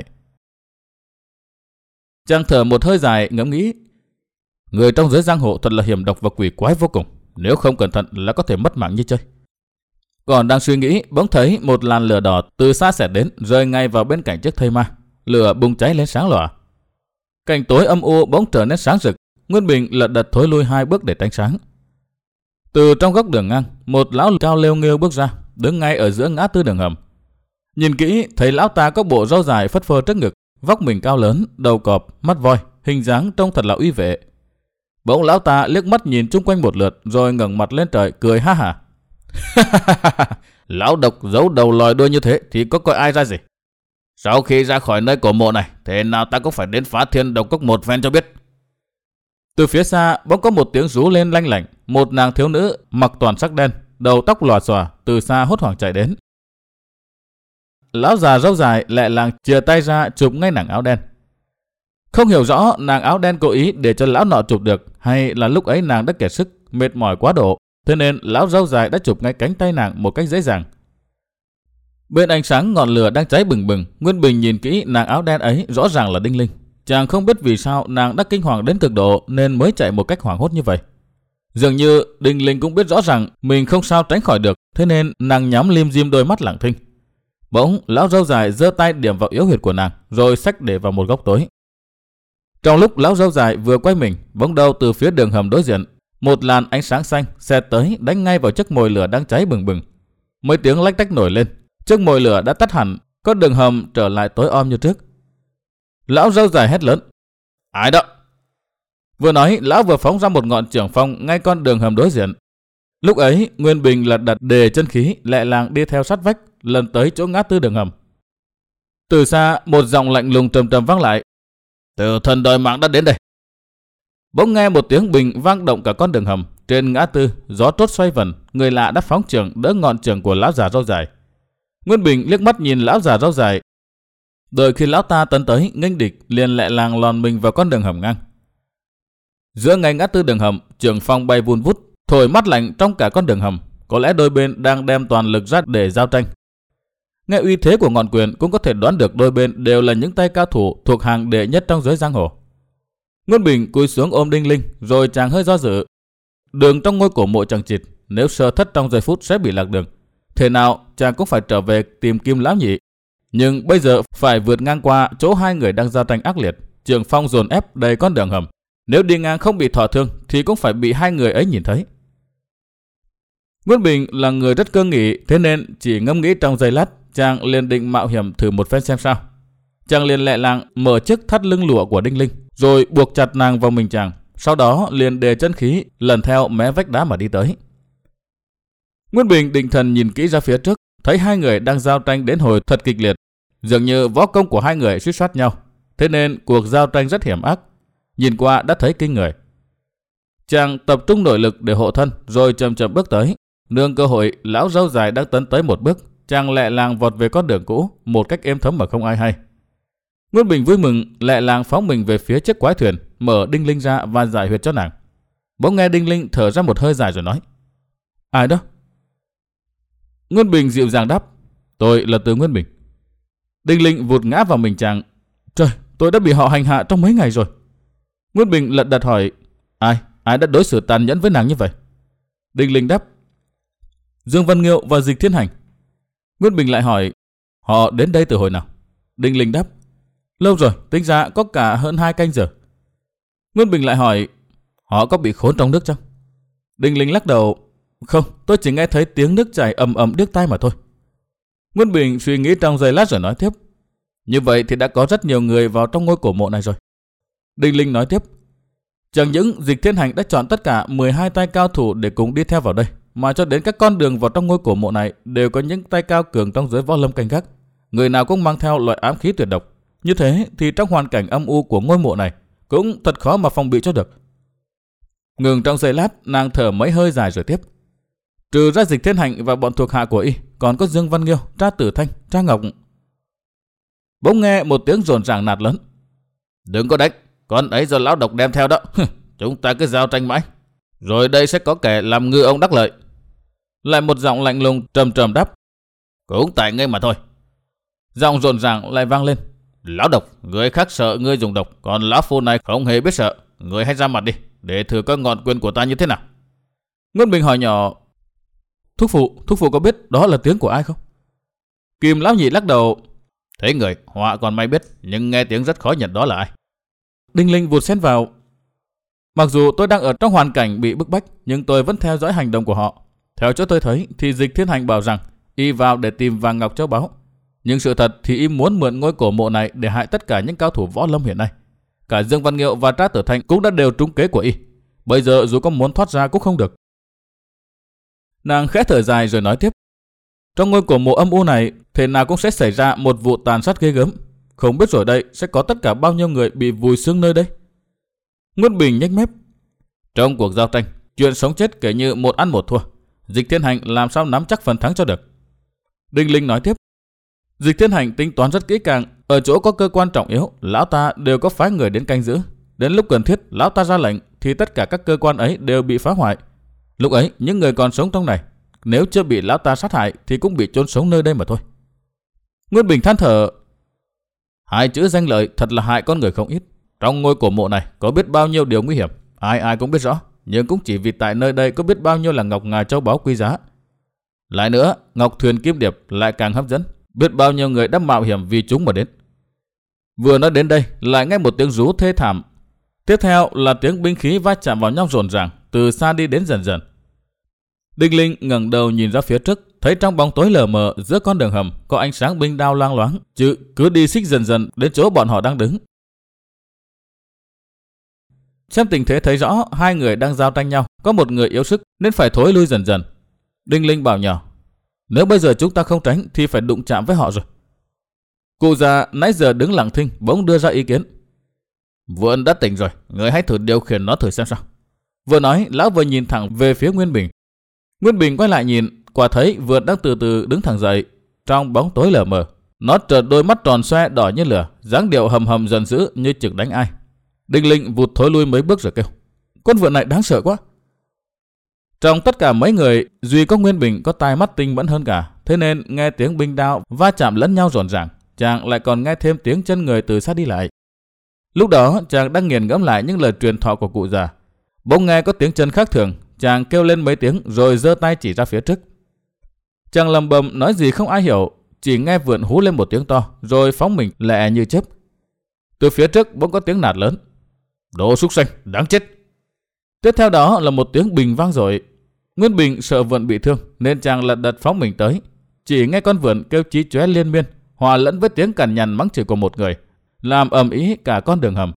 Chàng thở một hơi dài ngẫm nghĩ, người trong giới giang hồ thật là hiểm độc và quỷ quái vô cùng, nếu không cẩn thận là có thể mất mạng như chơi. Còn đang suy nghĩ, bỗng thấy một làn lửa đỏ từ xa xẹt đến, rơi ngay vào bên cạnh chiếc thây ma. Lửa bùng cháy lên sáng lòa. Cảnh tối âm u bỗng trở nên sáng rực. Nguyên Bình lật đật thối lui hai bước để tránh sáng. Từ trong góc đường ngang, một lão cao lêu nghêu bước ra, đứng ngay ở giữa ngã tư đường hầm. Nhìn kỹ, thấy lão ta có bộ râu dài phất phơ trước ngực, vóc mình cao lớn, đầu cọp, mắt voi, hình dáng trông thật là uy vệ. Bỗng lão ta liếc mắt nhìn chung quanh một lượt, rồi ngẩng mặt lên trời cười ha hả. Lão độc giấu đầu lòi đuôi như thế thì có coi ai ra gì. Sau khi ra khỏi nơi cổ mộ này, thế nào ta cũng phải đến phá thiên độc cốc một phen cho biết. Từ phía xa bỗng có một tiếng rú lên lanh lảnh. Một nàng thiếu nữ mặc toàn sắc đen, đầu tóc lòa xòa, từ xa hốt hoảng chạy đến. Lão già râu dài lẹ làng chìa tay ra chụp ngay nàng áo đen. Không hiểu rõ nàng áo đen cố ý để cho lão nọ chụp được, hay là lúc ấy nàng đã kiệt sức, mệt mỏi quá độ, thế nên lão râu dài đã chụp ngay cánh tay nàng một cách dễ dàng. Bên ánh sáng ngọn lửa đang cháy bừng bừng, Nguyên Bình nhìn kỹ nàng áo đen ấy rõ ràng là Đinh Linh. Chàng không biết vì sao nàng đã kinh hoàng đến cực độ nên mới chạy một cách hoảng hốt như vậy. Dường như Đinh Linh cũng biết rõ rằng mình không sao tránh khỏi được, thế nên nàng nhắm lim dim đôi mắt lặng thinh. Bỗng lão râu dài giơ tay điểm vào yếu huyệt của nàng, rồi xách để vào một góc tối. Trong lúc lão râu dài vừa quay mình, bỗng đâu từ phía đường hầm đối diện, một làn ánh sáng xanh xẹt tới đánh ngay vào chiếc mồi lửa đang cháy bừng bừng. Mấy tiếng lách tách nổi lên, chiếc mồi lửa đã tắt hẳn, có đường hầm trở lại tối om như trước. Lão râu dài hét lớn, ai đó? Vừa nói, lão vừa phóng ra một ngọn chưởng phong ngay con đường hầm đối diện. Lúc ấy, Nguyên Bình lật đật đề chân khí, lẹ làng đi theo sát vách, lần tới chỗ ngã tư đường hầm. Từ xa, một giọng lạnh lùng trầm trầm vang lại, Tử thần đòi mạng đã đến đây. Bỗng nghe một tiếng bình vang động cả con đường hầm. Trên ngã tư, gió trốt xoay vần, người lạ đã phóng chưởng đỡ ngọn chưởng của lão già râu dài. Nguyên Bình liếc mắt nhìn lão già râu dài. Đợi khi lão ta tấn tới nghênh địch, liền lẹ làng lòn mình vào con đường hầm ngang. Giữa ngay ngã tư đường hầm, chưởng phong bay vun vút, thổi mát lạnh trong cả con đường hầm. Có lẽ đôi bên đang đem toàn lực ra để giao tranh. Nghe uy thế của ngọn quyền cũng có thể đoán được đôi bên đều là những tay cao thủ thuộc hàng đệ nhất trong giới giang hồ. Nguyên Bình cúi xuống ôm Đinh Linh, rồi chàng hơi do dự. Đường trong ngôi cổ mộ chằng chịt, nếu sơ thất trong giây phút sẽ bị lạc đường. Thế nào chàng cũng phải trở về tìm Kim lão nhị. Nhưng bây giờ phải vượt ngang qua chỗ hai người đang giao tranh ác liệt, trường phong dồn ép đầy con đường hầm. Nếu đi ngang không bị thọ thương thì cũng phải bị hai người ấy nhìn thấy. Nguyên Bình là người rất cơ nghị, thế nên chỉ ngẫm nghĩ trong giây lát, chàng liền định mạo hiểm thử một phen xem sao. Chàng liền lẹ làng mở chiếc thắt lưng lụa của Đinh Linh, rồi buộc chặt nàng vào mình chàng. Sau đó liền đề chân khí lần theo mé vách đá mà đi tới. Nguyên Bình định thần nhìn kỹ ra phía trước, thấy hai người đang giao tranh đến hồi thật kịch liệt. Dường như võ công của hai người suýt soát nhau, thế nên cuộc giao tranh rất hiểm ác. Nhìn qua đã thấy kinh người. Chàng tập trung nội lực để hộ thân, rồi chậm chậm bước tới. Nương cơ hội, lão râu dài đang tấn tới một bước, chàng lẹ làng vọt về con đường cũ một cách êm thấm mà không ai hay. Nguyên Bình vui mừng, lẹ làng phóng mình về phía chiếc quái thuyền, mở Đinh Linh ra và giải huyệt cho nàng. Bỗng nghe Đinh Linh thở ra một hơi dài rồi nói, ai đó? Nguyên Bình dịu dàng đáp, tôi là Từ Nguyên Bình. Đinh Linh vụt ngã vào mình chàng, trời, tôi đã bị họ hành hạ trong mấy ngày rồi. Nguyên Bình lật đật hỏi, ai, ai đã đối xử tàn nhẫn với nàng như vậy? Đinh Linh đáp, Dương Văn Nghiêu và Dịch Thiên Hành. Nguyên Bình lại hỏi, họ đến đây từ hồi nào? Đinh Linh đáp, lâu rồi, tính ra có cả hơn hai canh giờ. Nguyên Bình lại hỏi, họ có bị khốn trong nước chăng? Đinh Linh lắc đầu, không, tôi chỉ nghe thấy tiếng nước chảy ầm ầm điếc tai mà thôi. Nguyên Bình suy nghĩ trong giây lát rồi nói tiếp, như vậy thì đã có rất nhiều người vào trong ngôi cổ mộ này rồi. Đinh Linh nói tiếp, chẳng những Dịch Thiên Hành đã chọn tất cả mười hai tay cao thủ để cùng đi theo vào đây, mà cho đến các con đường vào trong ngôi cổ mộ này đều có những tay cao cường trong giới võ lâm canh gác, người nào cũng mang theo loại ám khí tuyệt độc. Như thế thì trong hoàn cảnh âm u của ngôi mộ này cũng thật khó mà phòng bị cho được. Ngừng trong giây lát, nàng thở mấy hơi dài rồi tiếp, trừ ra Dịch Thiên Hành và bọn thuộc hạ của y, còn có Dương Văn Nghiêu, Tra Tử Thanh, Tra Ngọc. Bỗng nghe một tiếng rồn ràng nạt lớn, đừng có đánh, con ấy do lão độc đem theo đó. Chúng ta cứ giao tranh mãi, rồi đây sẽ có kẻ làm ngư ông đắc lợi. Lại một giọng lạnh lùng trầm trầm đáp, cũng tại ngươi mà thôi. Giọng rồn ràng lại vang lên, lão độc, người khác sợ ngươi dùng độc, còn lão phu này không hề biết sợ. Người hãy ra mặt đi, để thử coi ngọn quyền của ta như thế nào. Nguyên Bình hỏi nhỏ, thúc phụ, thúc phụ có biết đó là tiếng của ai không? Kim lão nhị lắc đầu, thấy người, họa còn may biết, nhưng nghe tiếng rất khó nhận đó là ai. Đinh Linh vụt xen vào, mặc dù tôi đang ở trong hoàn cảnh bị bức bách, nhưng tôi vẫn theo dõi hành động của họ. Theo chỗ tôi thấy thì Dịch Thiên Hành bảo rằng y vào để tìm vàng ngọc châu báu, nhưng sự thật thì y muốn mượn ngôi cổ mộ này để hại tất cả những cao thủ võ lâm hiện nay. Cả Dương Văn Nghiêu và Trác Tử Thanh cũng đã đều trúng kế của y. Bây giờ dù có muốn thoát ra cũng không được. Nàng khẽ thở dài rồi nói tiếp, trong ngôi cổ mộ âm u này thế nào cũng sẽ xảy ra một vụ tàn sát ghê gớm. Không biết rồi đây sẽ có tất cả bao nhiêu người bị vùi xương nơi đây. Nguyên Bình nhếch mép, trong cuộc giao tranh, chuyện sống chết kể như một ăn một thua. Dịch Thiên Hành làm sao nắm chắc phần thắng cho được. Đinh Linh nói tiếp, Dịch Thiên Hành tính toán rất kỹ càng, ở chỗ có cơ quan trọng yếu, lão ta đều có phái người đến canh giữ. Đến lúc cần thiết, lão ta ra lệnh thì tất cả các cơ quan ấy đều bị phá hoại. Lúc ấy, những người còn sống trong này, nếu chưa bị lão ta sát hại thì cũng bị chôn sống nơi đây mà thôi. Nguyên Bình than thở, hai chữ danh lợi thật là hại con người không ít. Trong ngôi cổ mộ này có biết bao nhiêu điều nguy hiểm, ai ai cũng biết rõ, nhưng cũng chỉ vì tại nơi đây có biết bao nhiêu là ngọc ngà châu báu quý giá. Lại nữa, ngọc thuyền kim điệp lại càng hấp dẫn, biết bao nhiêu người đã mạo hiểm vì chúng mà đến. Vừa nói đến đây, lại nghe một tiếng rú thê thảm. Tiếp theo là tiếng binh khí va chạm vào nhau rộn ràng, từ xa đi đến dần dần. Đinh Linh ngẩng đầu nhìn ra phía trước, thấy trong bóng tối lờ mờ giữa con đường hầm có ánh sáng binh đao loang loáng, chứ cứ đi xích dần dần đến chỗ bọn họ đang đứng. Xem tình thế thấy rõ hai người đang giao tranh nhau, có một người yếu sức nên phải thối lui dần dần. Đinh Linh bảo nhỏ, nếu bây giờ chúng ta không tránh thì phải đụng chạm với họ rồi. Cụ già nãy giờ đứng lặng thinh bỗng đưa ra ý kiến, Vượn đã tỉnh rồi, người hãy thử điều khiển nó thử xem sao. Vừa nói, lão vừa nhìn thẳng về phía Nguyên Bình. Nguyên Bình quay lại nhìn, quả thấy Vượn đang từ từ đứng thẳng dậy. Trong bóng tối lờ mờ, nó trợn đôi mắt tròn xoe đỏ như lửa, dáng điệu hầm hầm giận dữ như trực đánh ai. Đinh Linh vụt thối lui mấy bước rồi kêu, con Vượn này đáng sợ quá. Trong tất cả mấy người, duy có Nguyên Bình có tai mắt tinh mẫn hơn cả, thế nên nghe tiếng binh đao va chạm lẫn nhau rộn ràng, chàng lại còn nghe thêm tiếng chân người từ xa đi lại. Lúc đó chàng đang nghiền ngẫm lại những lời truyền thọ của cụ già, bỗng nghe có tiếng chân khác thường, chàng kêu lên mấy tiếng rồi giơ tay chỉ ra phía trước. Chàng lầm bầm nói gì không ai hiểu, chỉ nghe Vượn hú lên một tiếng to rồi phóng mình lẹ như chớp. Từ phía trước bỗng có tiếng nạt lớn, đồ súc sanh, đáng chết. Tiếp theo đó là một tiếng bình vang dội. Nguyên Bình sợ Vượn bị thương nên chàng lật đật phóng mình tới. Chỉ nghe con Vượn kêu chí chóe liên miên, hòa lẫn với tiếng cằn nhằn mắng chửi của một người, làm ầm ĩ cả con đường hầm.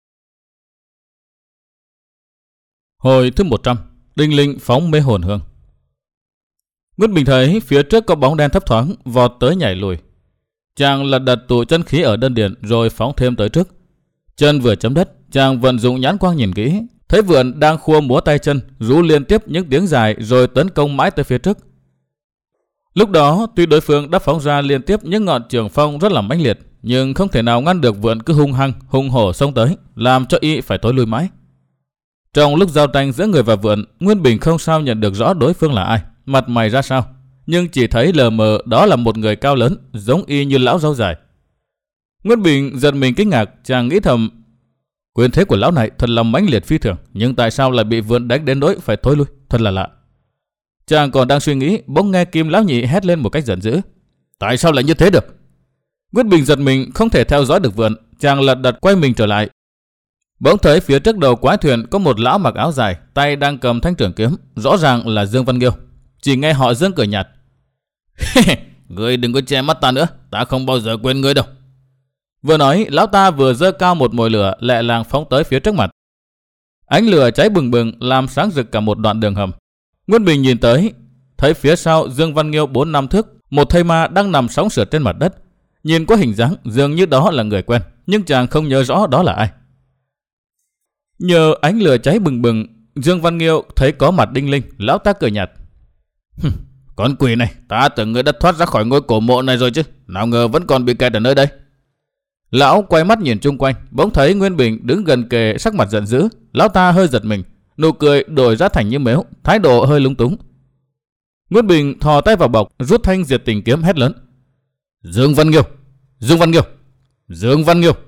Hồi thứ một trăm, Đinh Linh phóng mê hồn hương. Nguyên Bình thấy phía trước có bóng đen thấp thoáng, vọt tới nhảy lùi. Chàng lật đật tụ chân khí ở đơn điền rồi phóng thêm tới trước. Chân vừa chấm đất, chàng vận dụng nhãn quang nhìn kỹ, thấy Vượn đang khua múa tay chân, rú liên tiếp những tiếng dài rồi tấn công mãi tới phía trước. Lúc đó tuy đối phương đã phóng ra liên tiếp những ngọn trường phong rất là mãnh liệt, nhưng không thể nào ngăn được Vượn cứ hung hăng, hung hổ xông tới, làm cho y phải tối lui mãi. Trong lúc giao tranh giữa người và Vượn, Nguyên Bình không sao nhận được rõ đối phương là ai, mặt mày ra sao, nhưng chỉ thấy lờ mờ đó là một người cao lớn, giống y như lão râu dài. Nguyên Bình giật mình kinh ngạc, chàng nghĩ thầm, quyền thế của lão này thật là mãnh liệt phi thường, nhưng tại sao lại bị Vượn đánh đến nỗi phải thối lui, thật là lạ. Chàng còn đang suy nghĩ, bỗng nghe Kim lão nhị hét lên một cách giận dữ, tại sao lại như thế được? Nguyên Bình giật mình không thể theo dõi được Vượn, chàng lật đật quay mình trở lại. Bỗng thấy phía trước đầu quái thuyền có một lão mặc áo dài, tay đang cầm thanh trường kiếm, rõ ràng là Dương Văn Nghiêu. Chỉ nghe họ Dương cười nhạt. Ngươi đừng có che mắt ta nữa, ta không bao giờ quên ngươi đâu. Vừa nói, lão ta vừa giơ cao một mồi lửa lẹ làng phóng tới phía trước mặt. Ánh lửa cháy bừng bừng làm sáng rực cả một đoạn đường hầm. Nguyên Bình nhìn tới, thấy phía sau Dương Văn Nghiêu bốn năm thước, một thây ma đang nằm sóng sượt trên mặt đất. Nhìn có hình dáng dường như đó là người quen, nhưng chàng không nhớ rõ đó là ai. Nhờ ánh lửa cháy bừng bừng, Dương Văn Nghiêu thấy có mặt Đinh Linh, lão ta cười nhạt. Con quỷ này, ta tưởng ngươi đã thoát ra khỏi ngôi cổ mộ này rồi chứ, nào ngờ vẫn còn bị kẹt ở nơi đây. Lão quay mắt nhìn chung quanh, bỗng thấy Nguyên Bình đứng gần kề, sắc mặt giận dữ. Lão ta hơi giật mình, nụ cười đổi ra thành như mếu, thái độ hơi lúng túng. Nguyên Bình thò tay vào bọc, rút thanh diệt tình kiếm hét lớn. Dương Văn Nghiêu, Dương Văn Nghiêu, Dương Văn Nghiêu.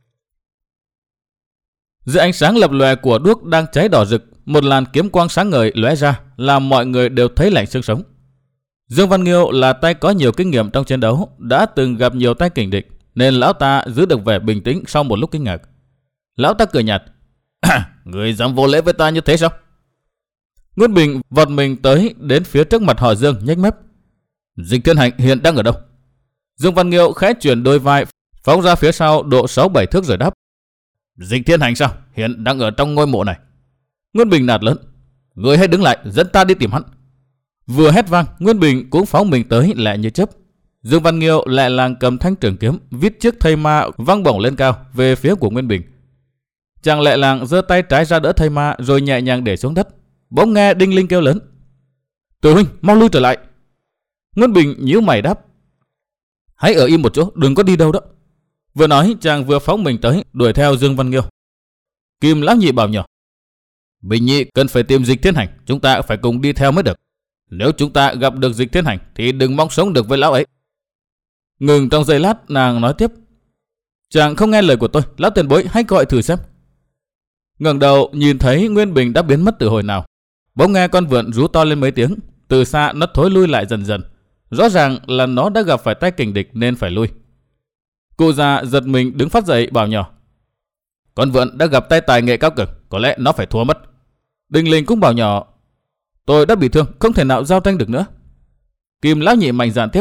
Dưới ánh sáng lập lòe của đuốc đang cháy đỏ rực, một làn kiếm quang sáng ngời lóe ra, làm mọi người đều thấy lạnh xương sống. Dương Văn Nghiêu là tay có nhiều kinh nghiệm trong chiến đấu, đã từng gặp nhiều tay kình địch, nên lão ta giữ được vẻ bình tĩnh sau một lúc kinh ngạc. Lão ta cười nhạt. Người dám vô lễ với ta như thế sao? Nguyên Bình vọt mình tới đến phía trước mặt họ Dương, nhếch mép. Dịch Thiên Hành hiện đang ở đâu? Dương Văn Nghiêu khẽ chuyển đôi vai, phóng ra phía sau độ sáu bảy thước rồi đáp. Dịch Thiên Hành sao? Hiện đang ở trong ngôi mộ này. Nguyên Bình nạt lớn. Người hãy đứng lại, dẫn ta đi tìm hắn. Vừa hét vang, Nguyên Bình cũng phóng mình tới lẹ như chớp. Dương Văn Nghiêu lẹ làng cầm thanh trường kiếm, viết chiếc thây ma văng bổng lên cao về phía của Nguyên Bình. Chàng lẹ làng giơ tay trái ra đỡ thây ma rồi nhẹ nhàng để xuống đất. Bỗng nghe Đinh Linh kêu lớn. Tử huynh, mau lui trở lại. Nguyên Bình nhíu mày đáp. Hãy ở im một chỗ, đừng có đi đâu đó. Vừa nói, chàng vừa phóng mình tới, đuổi theo Dương Văn Nghiêu. Kim Lão Nhị bảo nhỏ. Bình Nhị cần phải tìm Dịch Thiên Hành, chúng ta phải cùng đi theo mới được. Nếu chúng ta gặp được Dịch Thiên Hành thì đừng mong sống được với lão ấy. Ngừng trong giây lát, nàng nói tiếp. Chàng không nghe lời của tôi, lão tiền bối hãy gọi thử xem. Ngẩng đầu nhìn thấy Nguyên Bình đã biến mất từ hồi nào. Bỗng nghe con vượn rú to lên mấy tiếng, từ xa nó thối lui lại dần dần. Rõ ràng là nó đã gặp phải tay kình địch nên phải lui. Cụ già giật mình đứng phát dậy bảo nhỏ. Con vượn đã gặp tay tài nghệ cao cường, có lẽ nó phải thua mất. Đinh Linh cũng bảo nhỏ. Tôi đã bị thương, không thể nào giao tranh được nữa. Kim Lão Nhị mạnh dạn tiếp.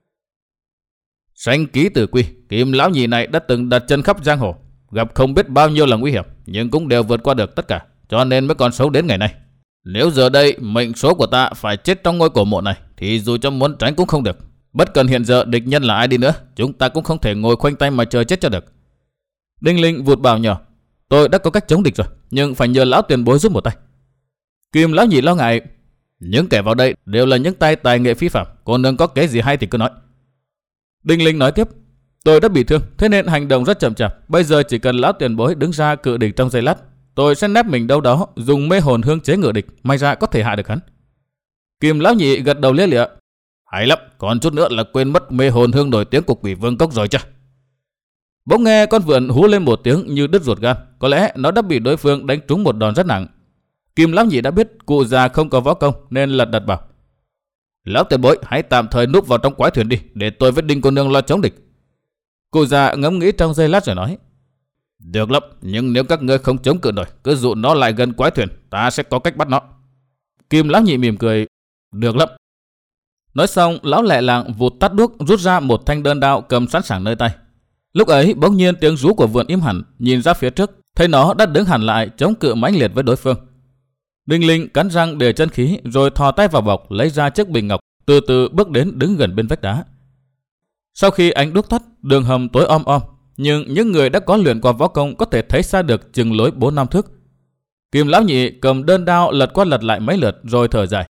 Sanh ký tử quy, Kim Lão Nhị này đã từng đặt chân khắp giang hồ, gặp không biết bao nhiêu là nguy hiểm, nhưng cũng đều vượt qua được tất cả, cho nên mới còn sống đến ngày nay. Nếu giờ đây mệnh số của ta phải chết trong ngôi cổ mộ này, thì dù cho muốn tránh cũng không được. Bất cần hiện giờ địch nhân là ai đi nữa, chúng ta cũng không thể ngồi khoanh tay mà chờ chết cho được. Đinh Linh vụt bảo nhỏ. Tôi đã có cách chống địch rồi, nhưng phải nhờ lão tiền bối giúp một tay. Kim Lão Nhị lo ngại. Những kẻ vào đây đều là những tay tài nghệ phi phạm, cô nương có kế gì hay thì cứ nói. Đinh Linh nói tiếp. Tôi đã bị thương, thế nên hành động rất chậm chạp. Bây giờ chỉ cần lão tiền bối đứng ra cự địch trong giây lát, tôi sẽ nép mình đâu đó, dùng mê hồn hương chế ngự địch, may ra có thể hạ được hắn. Kim Lão Nhị gật đầu lia lịa. Hay lắm, còn chút nữa là quên mất mê hồn hương nổi tiếng của Quỷ Vương Cốc rồi chứ. Bỗng nghe con vượn hú lên một tiếng như đứt ruột gan, có lẽ nó đã bị đối phương đánh trúng một đòn rất nặng. Kim Lão Nhị đã biết cụ già không có võ công nên lật đật bảo. Lão tiền bối hãy tạm thời núp vào trong quái thuyền đi, để tôi với Đinh cô nương lo chống địch. Cụ già ngẫm nghĩ trong giây lát rồi nói. Được lắm, nhưng nếu các ngươi không chống cự nổi, cứ dụ nó lại gần quái thuyền, ta sẽ có cách bắt nó. Kim Lão Nhị mỉm cười. Được lắm. Nói xong, lão lẹ làng vụt tắt đuốc, rút ra một thanh đơn đao cầm sẵn sàng nơi tay. Lúc ấy bỗng nhiên tiếng rú của vượn im hẳn, nhìn ra phía trước, thấy nó đã đứng hẳn lại chống cự mãnh liệt với đối phương. Đinh Linh cắn răng để chân khí, rồi thò tay vào bọc lấy ra chiếc bình ngọc, từ từ bước đến đứng gần bên vách đá. Sau khi ánh đuốc tắt, đường hầm tối om om, nhưng những người đã có luyện qua võ công có thể thấy xa được chừng lối bốn năm thước. Kim Lão Nhị cầm đơn đao lật qua lật lại mấy lượt rồi thở dài.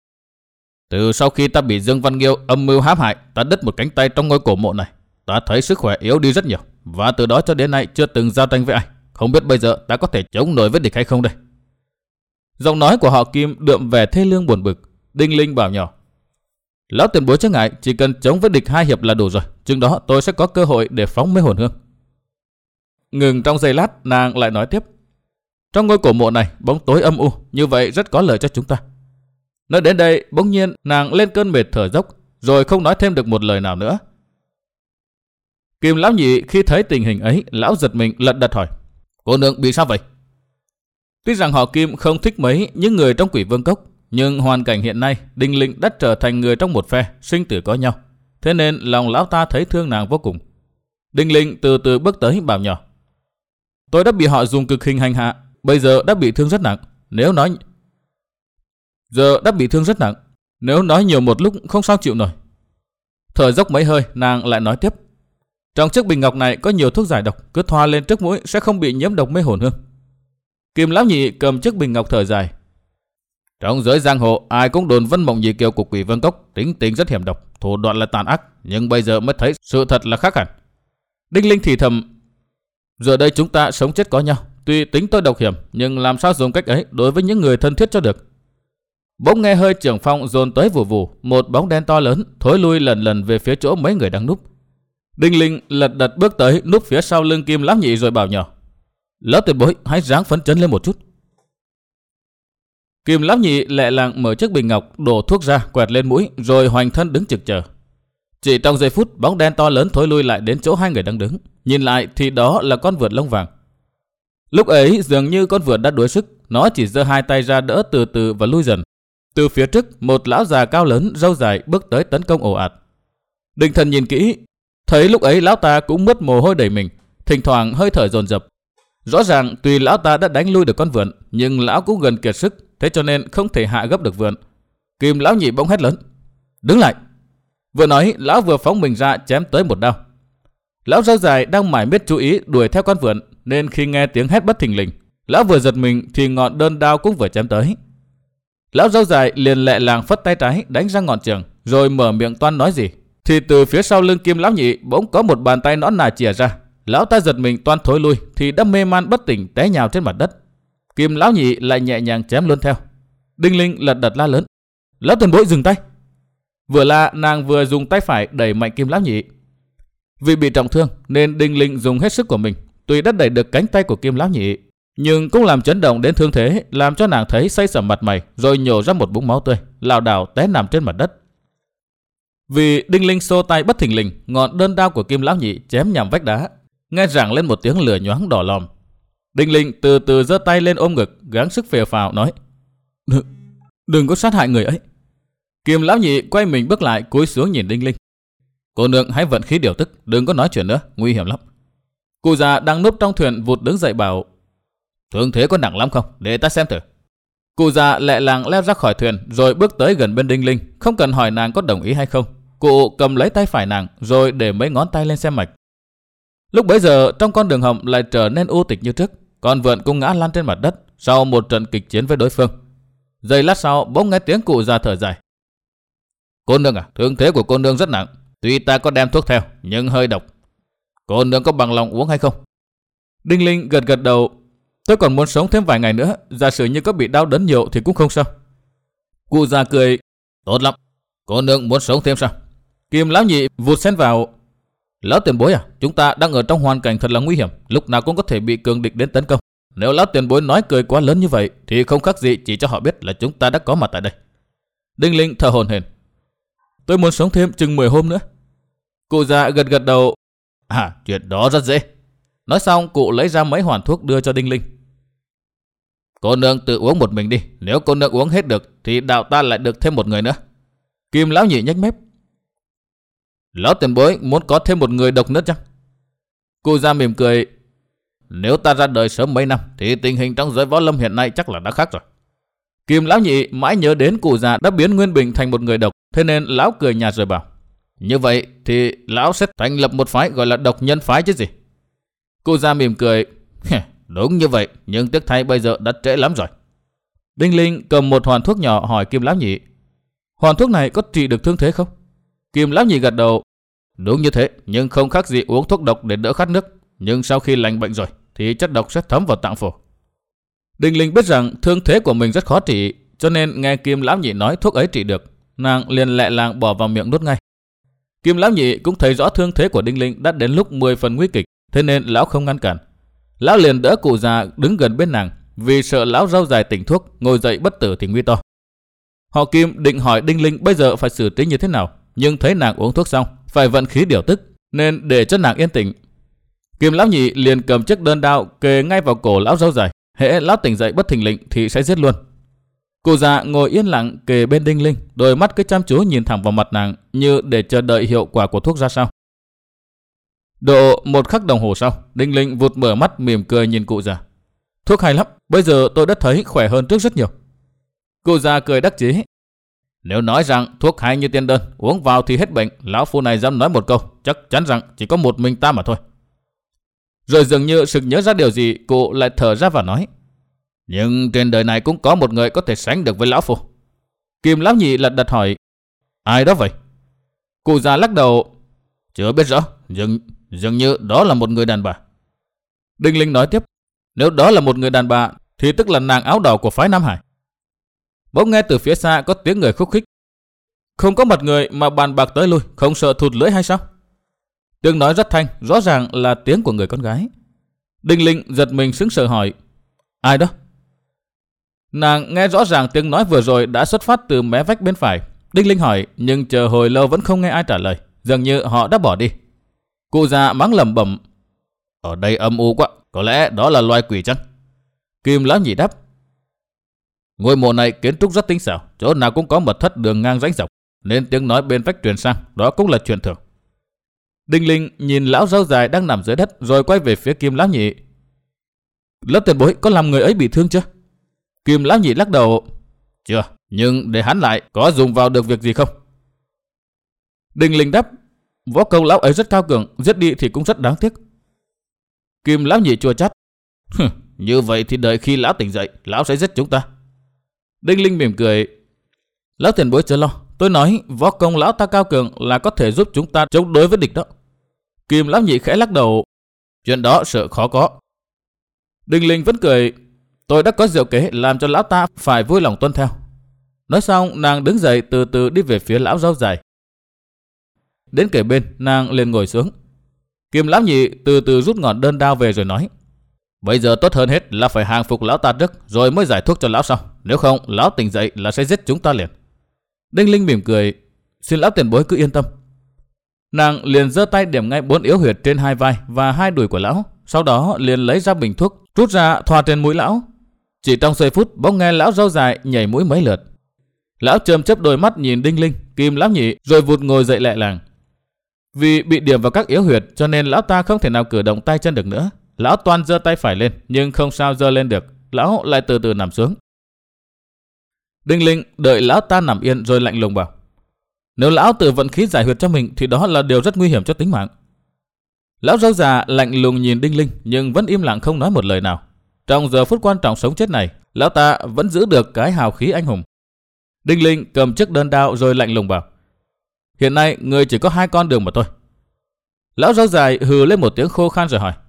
Từ sau khi ta bị Dương Văn Nghiêu âm mưu hãm hại, ta đứt một cánh tay trong ngôi cổ mộ này. Ta thấy sức khỏe yếu đi rất nhiều, và từ đó cho đến nay chưa từng giao tranh với ai. Không biết bây giờ ta có thể chống nổi với địch hay không đây. Giọng nói của họ Kim đượm vẻ thê lương buồn bực. Đinh Linh bảo nhỏ. Lão tiền bối chớ ngại, chỉ cần chống với địch hai hiệp là đủ rồi. Chừng đó tôi sẽ có cơ hội để phóng mê hồn hương. Ngừng trong giây lát, nàng lại nói tiếp. Trong ngôi cổ mộ này bóng tối âm u, như vậy rất có lợi cho chúng ta. Nói đến đây, bỗng nhiên nàng lên cơn mệt thở dốc, rồi không nói thêm được một lời nào nữa. Kim Lão Nhị khi thấy tình hình ấy, lão giật mình lật đật hỏi. Cô nương bị sao vậy? Tuy rằng họ Kim không thích mấy những người trong Quỷ Vương Cốc, nhưng hoàn cảnh hiện nay Đinh Linh đã trở thành người trong một phe, sinh tử có nhau. Thế nên lòng lão ta thấy thương nàng vô cùng. Đinh Linh từ từ bước tới bảo nhỏ: Tôi đã bị họ dùng cực hình hành hạ, bây giờ đã bị thương rất nặng. Nếu nói Giờ đã bị thương rất nặng, nếu nói nhiều một lúc không sao chịu nổi. Thở dốc mấy hơi, nàng lại nói tiếp: Trong chiếc bình ngọc này có nhiều thuốc giải độc, cứ thoa lên trước mũi sẽ không bị nhiễm độc mê hồn hương. Kim lão nhị cầm chiếc bình ngọc thở dài: Trong giới giang hồ, ai cũng đồn Vân Mộng Nhị Kiều của Quỷ Vương Cốc tính tình rất hiểm độc, thủ đoạn là tàn ác, nhưng bây giờ mới thấy sự thật là khác hẳn. Đinh Linh thì thầm: Giờ đây chúng ta sống chết có nhau, tuy tính tôi độc hiểm, nhưng làm sao dùng cách ấy đối với những người thân thiết cho được. Bỗng nghe hơi trưởng phong dồn tới vù vù, một bóng đen to lớn thối lui lần lần về phía chỗ mấy người đang núp. Đinh Linh lật đật bước tới núp phía sau lưng Kim lão nhị rồi bảo nhỏ: Lão tiền bối, hãy ráng phấn chấn lên một chút. Kim lão nhị lẹ làng mở chiếc bình ngọc, đổ thuốc ra, quẹt lên mũi, rồi hoành thân đứng trực chờ. Chỉ trong giây phút, bóng đen to lớn thối lui lại đến chỗ hai người đang đứng. Nhìn lại thì đó là con vượn lông vàng. Lúc ấy dường như con vượn đã đuối sức, nó chỉ giơ hai tay ra đỡ từ từ và lui dần. Từ phía trước, một lão già cao lớn râu dài bước tới tấn công ồ ạt. Đinh Thần nhìn kỹ, thấy lúc ấy lão ta cũng mướt mồ hôi đầy mình, thỉnh thoảng hơi thở dồn dập. Rõ ràng tuy lão ta đã đánh lui được con vượn, nhưng lão cũng gần kiệt sức, thế cho nên không thể hạ gấp được vượn. Kim lão nhị bỗng hét lớn: Đứng lại! Vừa nói, lão vừa phóng mình ra chém tới một đao. Lão râu dài đang mải miết chú ý đuổi theo con vượn, nên khi nghe tiếng hét bất thình lình, lão vừa giật mình thì ngọn đơn đao cũng vừa chém tới. Lão râu dài liền lẹ làng phất tay trái đánh ra ngọn trường, rồi mở miệng toan nói gì, thì từ phía sau lưng Kim lão nhị bỗng có một bàn tay nõn nà chìa ra. Lão ta giật mình toan thối lui thì đã mê man bất tỉnh té nhào trên mặt đất. Kim lão nhị lại nhẹ nhàng chém luôn theo. Đinh Linh lật đật la lớn: Lão tiền bối dừng tay! Vừa la, nàng vừa dùng tay phải đẩy mạnh Kim lão nhị. Vì bị trọng thương nên Đinh Linh dùng hết sức của mình, tuy đã đẩy được cánh tay của Kim lão nhị, nhưng cũng làm chấn động đến thương thế, làm cho nàng thấy say sẩm mặt mày, rồi nhổ ra một búng máu tươi, lảo đảo té nằm trên mặt đất. Vì Đinh Linh xô tay bất thình lình, ngọn đơn đao của Kim lão nhị chém nhằm vách đá, nghe rảng lên một tiếng lửa nhoáng đỏ lòm. Đinh Linh từ từ giơ tay lên ôm ngực, gắng sức phều phào nói: đừng, đừng có sát hại người ấy. Kim lão nhị quay mình bước lại, cúi xuống nhìn Đinh Linh: Cô nương hãy vận khí điều tức, đừng có nói chuyện nữa, nguy hiểm lắm. Cụ già đang núp trong thuyền vụt đứng dậy bảo: Thương thế có nặng lắm không, để ta xem thử. Cụ già lẹ làng leo ra khỏi thuyền, rồi bước tới gần bên Đinh Linh, không cần hỏi nàng có đồng ý hay không. Cụ cầm lấy tay phải nàng, rồi để mấy ngón tay lên xem mạch. Lúc bấy giờ trong con đường hầm lại trở nên u tịch như trước, con vượn cũng ngã lăn trên mặt đất sau một trận kịch chiến với đối phương. Giây lát sau bỗng nghe tiếng cụ già thở dài: Cô nương à, thương thế của cô nương rất nặng, tuy ta có đem thuốc theo nhưng hơi độc. Cô nương có bằng lòng uống hay không? Đinh Linh gật gật đầu: Tôi còn muốn sống thêm vài ngày nữa, giả sử như có bị đau đớn nhiều thì cũng không sao. Cụ già cười: Tốt lắm, cô nương muốn sống thêm sao? Kim lão nhị vụt xen vào: Lão tiền bối à, chúng ta đang ở trong hoàn cảnh thật là nguy hiểm, lúc nào cũng có thể bị cường địch đến tấn công. Nếu lão tiền bối nói cười quá lớn như vậy thì không khác gì chỉ cho họ biết là chúng ta đã có mặt tại đây. Đinh Linh thở hổn hển: Tôi muốn sống thêm chừng mười hôm nữa. Cụ già gật gật đầu: À, chuyện đó rất dễ. Nói xong cụ lấy ra mấy hoàn thuốc đưa cho Đinh Linh. Cô nương tự uống một mình đi, nếu cô nương uống hết được thì đạo ta lại được thêm một người nữa. Kim lão nhị nhếch mép: Lão tiền bối muốn có thêm một người độc nữa chăng? Cụ già mỉm cười: Nếu ta ra đời sớm mấy năm thì tình hình trong giới võ lâm hiện nay chắc là đã khác rồi. Kim lão nhị mãi nhớ đến cụ già đã biến Nguyên Bình thành một người độc, thế nên lão cười nhạt rồi bảo: Như vậy thì lão sẽ thành lập một phái gọi là Độc Nhân phái chứ gì. Cụ già mỉm cười: Đúng như vậy, nhưng tiếc thay bây giờ đã trễ lắm rồi. Đinh Linh cầm một hoàn thuốc nhỏ hỏi Kim lão nhị: Hoàn thuốc này có trị được thương thế không? Kim lão nhị gật đầu: Đúng như thế, nhưng không khác gì uống thuốc độc để đỡ khát nước. Nhưng sau khi lành bệnh rồi thì chất độc sẽ thấm vào tạng phổi. Đinh Linh biết rằng thương thế của mình rất khó trị, cho nên nghe Kim lão nhị nói thuốc ấy trị được, nàng liền lẹ làng bỏ vào miệng nuốt ngay. Kim lão nhị cũng thấy rõ thương thế của Đinh Linh đã đến lúc mười phần nguy kịch, thế nên lão không ngăn cản. Lão liền đỡ cụ già đứng gần bên nàng, vì sợ lão râu dài tỉnh thuốc, ngồi dậy bất tử thì nguy to. Họ Kim định hỏi Đinh Linh bây giờ phải xử trí như thế nào, nhưng thấy nàng uống thuốc xong phải vận khí điều tức, nên để cho nàng yên tĩnh. Kim lão nhị liền cầm chiếc đơn đao kề ngay vào cổ lão râu dài. Hễ lão tỉnh dậy bất thình lình thì sẽ giết luôn. Cụ già ngồi yên lặng kề bên Đinh Linh, đôi mắt cứ chăm chú nhìn thẳng vào mặt nàng như để chờ đợi hiệu quả của thuốc ra sao. Độ một khắc đồng hồ sau, Đinh Linh vụt mở mắt mỉm cười nhìn cụ già. Thuốc hay lắm, bây giờ tôi đã thấy khỏe hơn trước rất nhiều. Cụ già cười đắc chí. Nếu nói rằng thuốc hay như tiên đơn, uống vào thì hết bệnh, lão phu này dám nói một câu, chắc chắn rằng chỉ có một mình ta mà thôi. Rồi dường như sực nhớ ra điều gì, cụ lại thở ra và nói. Nhưng trên đời này cũng có một người có thể sánh được với lão phu. Kim lão nhị lật đật hỏi. Ai đó vậy? Cụ già lắc đầu. Chưa biết rõ, dường, dường như đó là một người đàn bà. Đinh Linh nói tiếp. Nếu đó là một người đàn bà thì tức là nàng áo đỏ của phái Nam Hải. Bỗng nghe từ phía xa có tiếng người khúc khích. Không có mặt người mà bàn bạc tới lui, không sợ thụt lưỡi hay sao? Tiếng nói rất thanh, rõ ràng là tiếng của người con gái. Đinh Linh giật mình sững sờ hỏi. Ai đó? Nàng nghe rõ ràng tiếng nói vừa rồi đã xuất phát từ mé vách bên phải. Đinh Linh hỏi, nhưng chờ hồi lâu vẫn không nghe ai trả lời, dường như họ đã bỏ đi. Cụ già mắng lẩm bẩm. Ở đây âm u quá, có lẽ đó là loài quỷ chăng? Kim lão nhị đáp. Ngôi mộ này kiến trúc rất tinh xảo, chỗ nào cũng có mật thất đường ngang rãnh dọc, nên tiếng nói bên vách truyền sang, đó cũng là chuyện thường. Đinh Linh nhìn lão râu dài đang nằm dưới đất, rồi quay về phía Kim lão nhị. Lớp tiền bối có làm người ấy bị thương chưa? Kim lão nhị lắc đầu. Chưa, nhưng để hắn lại có dùng vào được việc gì không? Đinh Linh đáp. Võ công lão ấy rất cao cường, giết đi thì cũng rất đáng tiếc. Kim lão nhị chua chát. Như vậy thì đợi khi lão tỉnh dậy, lão sẽ giết chúng ta. Đinh Linh mỉm cười. Lão tiền bối chớ lo, tôi nói võ công lão ta cao cường là có thể giúp chúng ta chống đối với địch đó. Kim lão nhị khẽ lắc đầu. Chuyện đó sợ khó có. Đinh Linh vẫn cười. Tôi đã có diệu kế làm cho lão ta phải vui lòng tuân theo. Nói xong nàng đứng dậy từ từ đi về phía lão râu dài. Đến kề bên nàng liền ngồi xuống. Kim lão nhị từ từ rút ngọn đơn đao về rồi nói. Bây giờ tốt hơn hết là phải hàng phục lão ta trước, rồi mới giải thuốc cho lão sau. Nếu không lão tỉnh dậy là sẽ giết chúng ta liền. Đinh Linh mỉm cười. Xin lão tiền bối cứ yên tâm. Nàng liền giơ tay điểm ngay bốn yếu huyệt trên hai vai và hai đùi của lão. Sau đó liền lấy ra bình thuốc, rút ra thoa trên mũi lão. Chỉ trong giây phút bỗng nghe lão râu dài nhảy mũi mấy lượt. Lão chớm chớp đôi mắt nhìn Đinh Linh, Kim lão nhị, rồi vụt ngồi dậy lẹ làng. Vì bị điểm vào các yếu huyệt cho nên lão ta không thể nào cử động tay chân được nữa. Lão toan giơ tay phải lên nhưng không sao giơ lên được. Lão lại từ từ nằm xuống. Đinh Linh đợi lão ta nằm yên rồi lạnh lùng bảo. Nếu lão tự vận khí giải huyệt cho mình thì đó là điều rất nguy hiểm cho tính mạng. Lão râu già lạnh lùng nhìn Đinh Linh nhưng vẫn im lặng không nói một lời nào. Trong giờ phút quan trọng sống chết này, lão ta vẫn giữ được cái hào khí anh hùng. Đinh Linh cầm chiếc đơn đao rồi lạnh lùng bảo. Hiện nay người chỉ có hai con đường mà thôi. Lão râu dài hừ lên một tiếng khô khan rồi hỏi.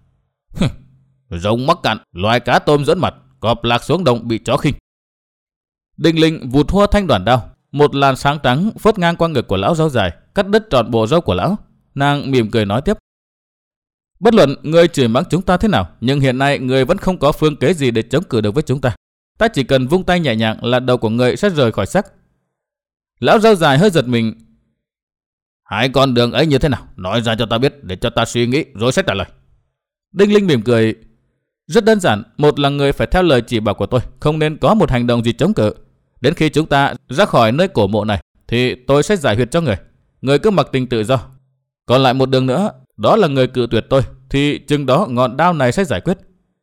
Rồng mắc cạn, loài cá tôm dẫn mặt, cọp lạc xuống đồng bị chó khinh. Đinh Linh vụt hua thanh đoàn đao, một làn sáng trắng phớt ngang qua ngực của lão râu dài, cắt đứt trọn bộ râu của lão. Nàng mỉm cười nói tiếp. Bất luận người chửi mắng chúng ta thế nào, nhưng hiện nay người vẫn không có phương kế gì để chống cự được với chúng ta. Ta chỉ cần vung tay nhẹ nhàng là đầu của người sẽ rời khỏi xác. Lão râu dài hơi giật mình. Hai con đường ấy như thế nào? Nói ra cho ta biết để cho ta suy nghĩ rồi sẽ trả lời. Đinh Linh mỉm cười. Rất đơn giản, một là người phải theo lời chỉ bảo của tôi, không nên có một hành động gì chống cự. Đến khi chúng ta ra khỏi nơi cổ mộ này thì tôi sẽ giải huyệt cho người. Người cứ mặc tình tự do. Còn lại một đường nữa, đó là người cự tuyệt tôi, thì chừng đó ngọn đao này sẽ giải quyết.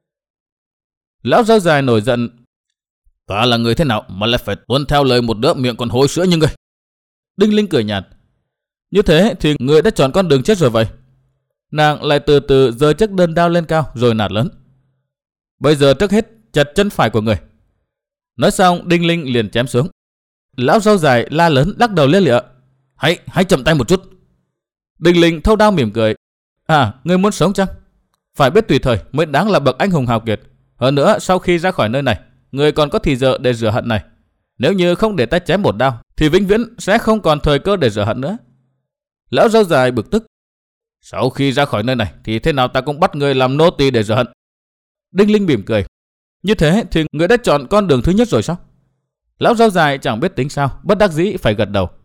Lão râu dài nổi giận. Ta là người thế nào mà lại phải tuân theo lời một đứa miệng còn hôi sữa như ngươi? Đinh Linh cười nhạt. Như thế thì người đã chọn con đường chết rồi vậy. Nàng lại từ từ giơ chiếc đơn đao lên cao rồi nạt lớn. Bây giờ trước hết chặt chân phải của người. Nói xong Đinh Linh liền chém xuống. Lão râu dài la lớn lắc đầu lia lịa. Hãy, hãy chậm tay một chút. Đinh Linh thâu đao mỉm cười. À, ngươi muốn sống chăng? Phải biết tùy thời mới đáng là bậc anh hùng hào kiệt. Hơn nữa sau khi ra khỏi nơi này, người còn có thì giờ để rửa hận này. Nếu như không để ta chém một đao thì vĩnh viễn sẽ không còn thời cơ để rửa hận nữa. Lão râu dài bực tức. Sau khi ra khỏi nơi này thì thế nào ta cũng bắt người làm nô tỳ để rửa hận. Đinh Linh mỉm cười. Như thế thì người đã chọn con đường thứ nhất rồi sao? Lão râu dài chẳng biết tính sao, bất đắc dĩ phải gật đầu.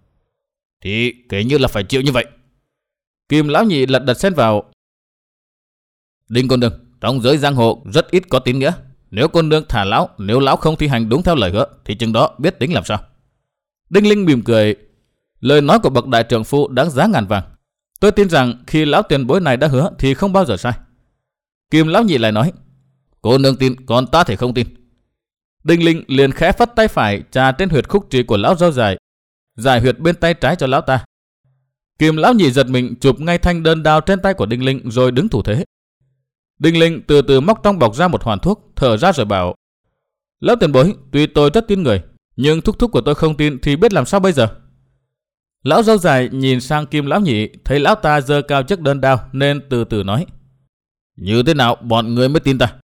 Thì kể như là phải chịu như vậy. Kim lão nhị lật đật xen vào. Đinh cô nương, trong giới giang hồ rất ít có tín nghĩa. Nếu cô nương thả lão, nếu lão không thi hành đúng theo lời hứa, thì chừng đó biết tính làm sao. Đinh Linh mỉm cười. Lời nói của bậc đại trượng phu đáng giá ngàn vàng. Tôi tin rằng khi lão tiền bối này đã hứa thì không bao giờ sai. Kim lão nhị lại nói, cô nương tin, còn ta thì không tin. Đinh Linh liền khẽ phất tay phải chà trên huyệt khúc trì của lão râu dài, giải huyệt bên tay trái cho lão ta. Kim lão nhị giật mình chụp ngay thanh đơn đao trên tay của Đinh Linh rồi đứng thủ thế. Đinh Linh từ từ móc trong bọc ra một hoàn thuốc, thở ra rồi bảo, lão tiền bối, tuy tôi rất tin người, nhưng thúc thúc của tôi không tin thì biết làm sao bây giờ. Lão râu dài nhìn sang Kim lão nhị, thấy lão ta giơ cao chiếc đơn đao nên từ từ nói, như thế nào bọn người mới tin ta?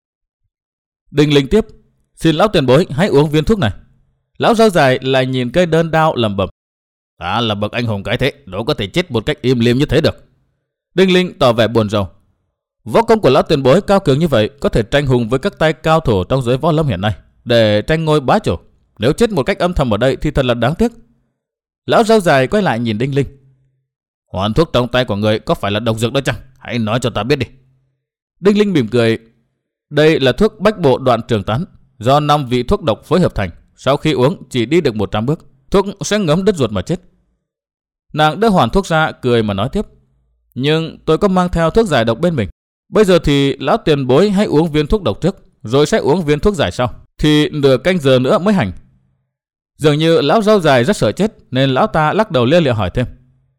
Đinh Linh tiếp, xin lão tiền bối hãy uống viên thuốc này. Lão râu dài lại nhìn cây đơn đao lẩm bẩm, ta là bậc anh hùng cái thế, đâu có thể chết một cách im lìm như thế được. Đinh Linh tỏ vẻ buồn rầu. Võ công của lão tiền bối cao cường như vậy, có thể tranh hùng với các tay cao thủ trong giới võ lâm hiện nay, để tranh ngôi bá chủ. Nếu chết một cách âm thầm ở đây thì thật là đáng tiếc. Lão râu dài quay lại nhìn Đinh Linh. Hoàn thuốc trong tay của người có phải là độc dược đó chăng? Hãy nói cho ta biết đi. Đinh Linh mỉm cười. Đây là thuốc bách bộ đoạn trường tán, do năm vị thuốc độc phối hợp thành. Sau khi uống chỉ đi được một trăm bước, thuốc sẽ ngấm đứt ruột mà chết. Nàng đưa hoàn thuốc ra cười mà nói tiếp, nhưng tôi có mang theo thuốc giải độc bên mình. Bây giờ thì lão tiền bối hãy uống viên thuốc độc trước, rồi sẽ uống viên thuốc giải sau, thì nửa canh giờ nữa mới hành. Dường như lão râu dài rất sợ chết, nên lão ta lắc đầu lia lịa hỏi thêm,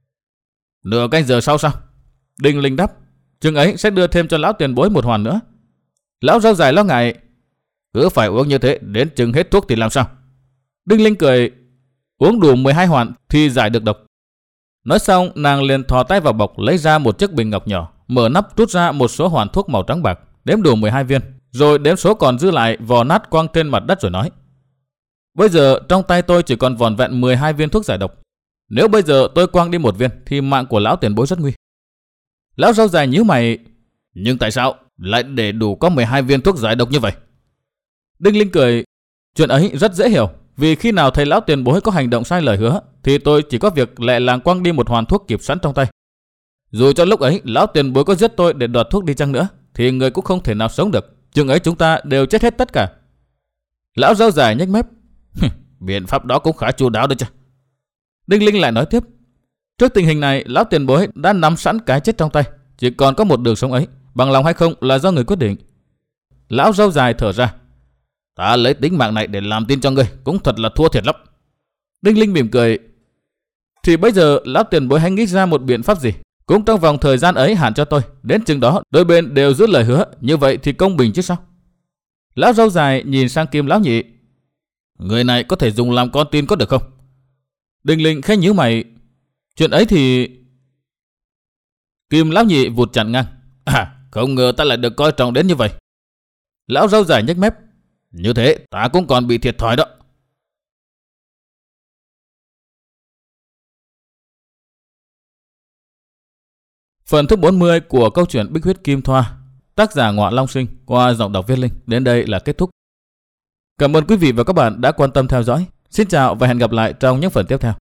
nửa canh giờ sau sao? Đinh Linh đáp, chừng ấy sẽ đưa thêm cho lão tiền bối một hoàn nữa. Lão râu dài lo ngại, cứ phải uống như thế đến chừng hết thuốc thì làm sao? Đinh Linh cười, uống đủ mười hai hoàn thì giải được độc. Nói xong, nàng liền thò tay vào bọc lấy ra một chiếc bình ngọc nhỏ, mở nắp rút ra một số hoàn thuốc màu trắng bạc, đếm đủ mười hai viên, rồi đếm số còn dư lại vò nát quăng trên mặt đất rồi nói, bây giờ trong tay tôi chỉ còn vỏn vẹn mười hai viên thuốc giải độc. Nếu bây giờ tôi quăng đi một viên thì mạng của lão tiền bối rất nguy. Lão râu dài nhíu mày, nhưng tại sao lại để đủ có mười hai viên thuốc giải độc như vậy? Đinh Linh cười, chuyện ấy rất dễ hiểu. Vì khi nào thầy lão tiền bối có hành động sai lời hứa thì tôi chỉ có việc lẹ làng quăng đi một hoàn thuốc kịp sẵn trong tay. Dù cho lúc ấy lão tiền bối có giết tôi để đoạt thuốc đi chăng nữa thì người cũng không thể nào sống được. Chừng ấy chúng ta đều chết hết tất cả. Lão râu dài nhếch mép, biện pháp đó cũng khá chu đáo đấy chứ. Đinh Linh lại nói tiếp, trước tình hình này lão tiền bối đã nắm sẵn cái chết trong tay, chỉ còn có một đường sống ấy, bằng lòng hay không là do người quyết định. Lão râu dài thở ra, ta lấy tính mạng này để làm tin cho ngươi cũng thật là thua thiệt lắm. Đinh Linh mỉm cười, thì bây giờ lão tiền bối hãy nghĩ ra một biện pháp gì, cũng trong vòng thời gian ấy hạn cho tôi, đến chừng đó đôi bên đều giữ lời hứa, như vậy thì công bình chứ sao? Lão râu dài nhìn sang Kim lão nhị, người này có thể dùng làm con tin có được không? Đinh Linh khẽ nhíu mày, chuyện ấy thì... Kim lão nhị vụt chặn ngang, à, không ngờ ta lại được coi trọng đến như vậy. Lão râu dài nhếch mép, như thế ta cũng còn bị thiệt thòi đó. Phần thứ bốn mươi của câu chuyện Bích Huyết Kim Thoa, tác giả Ngọa Long Sinh, qua giọng đọc Viết Linh, đến đây là kết thúc. Cảm ơn quý vị và các bạn đã quan tâm theo dõi. Xin chào và hẹn gặp lại trong những phần tiếp theo.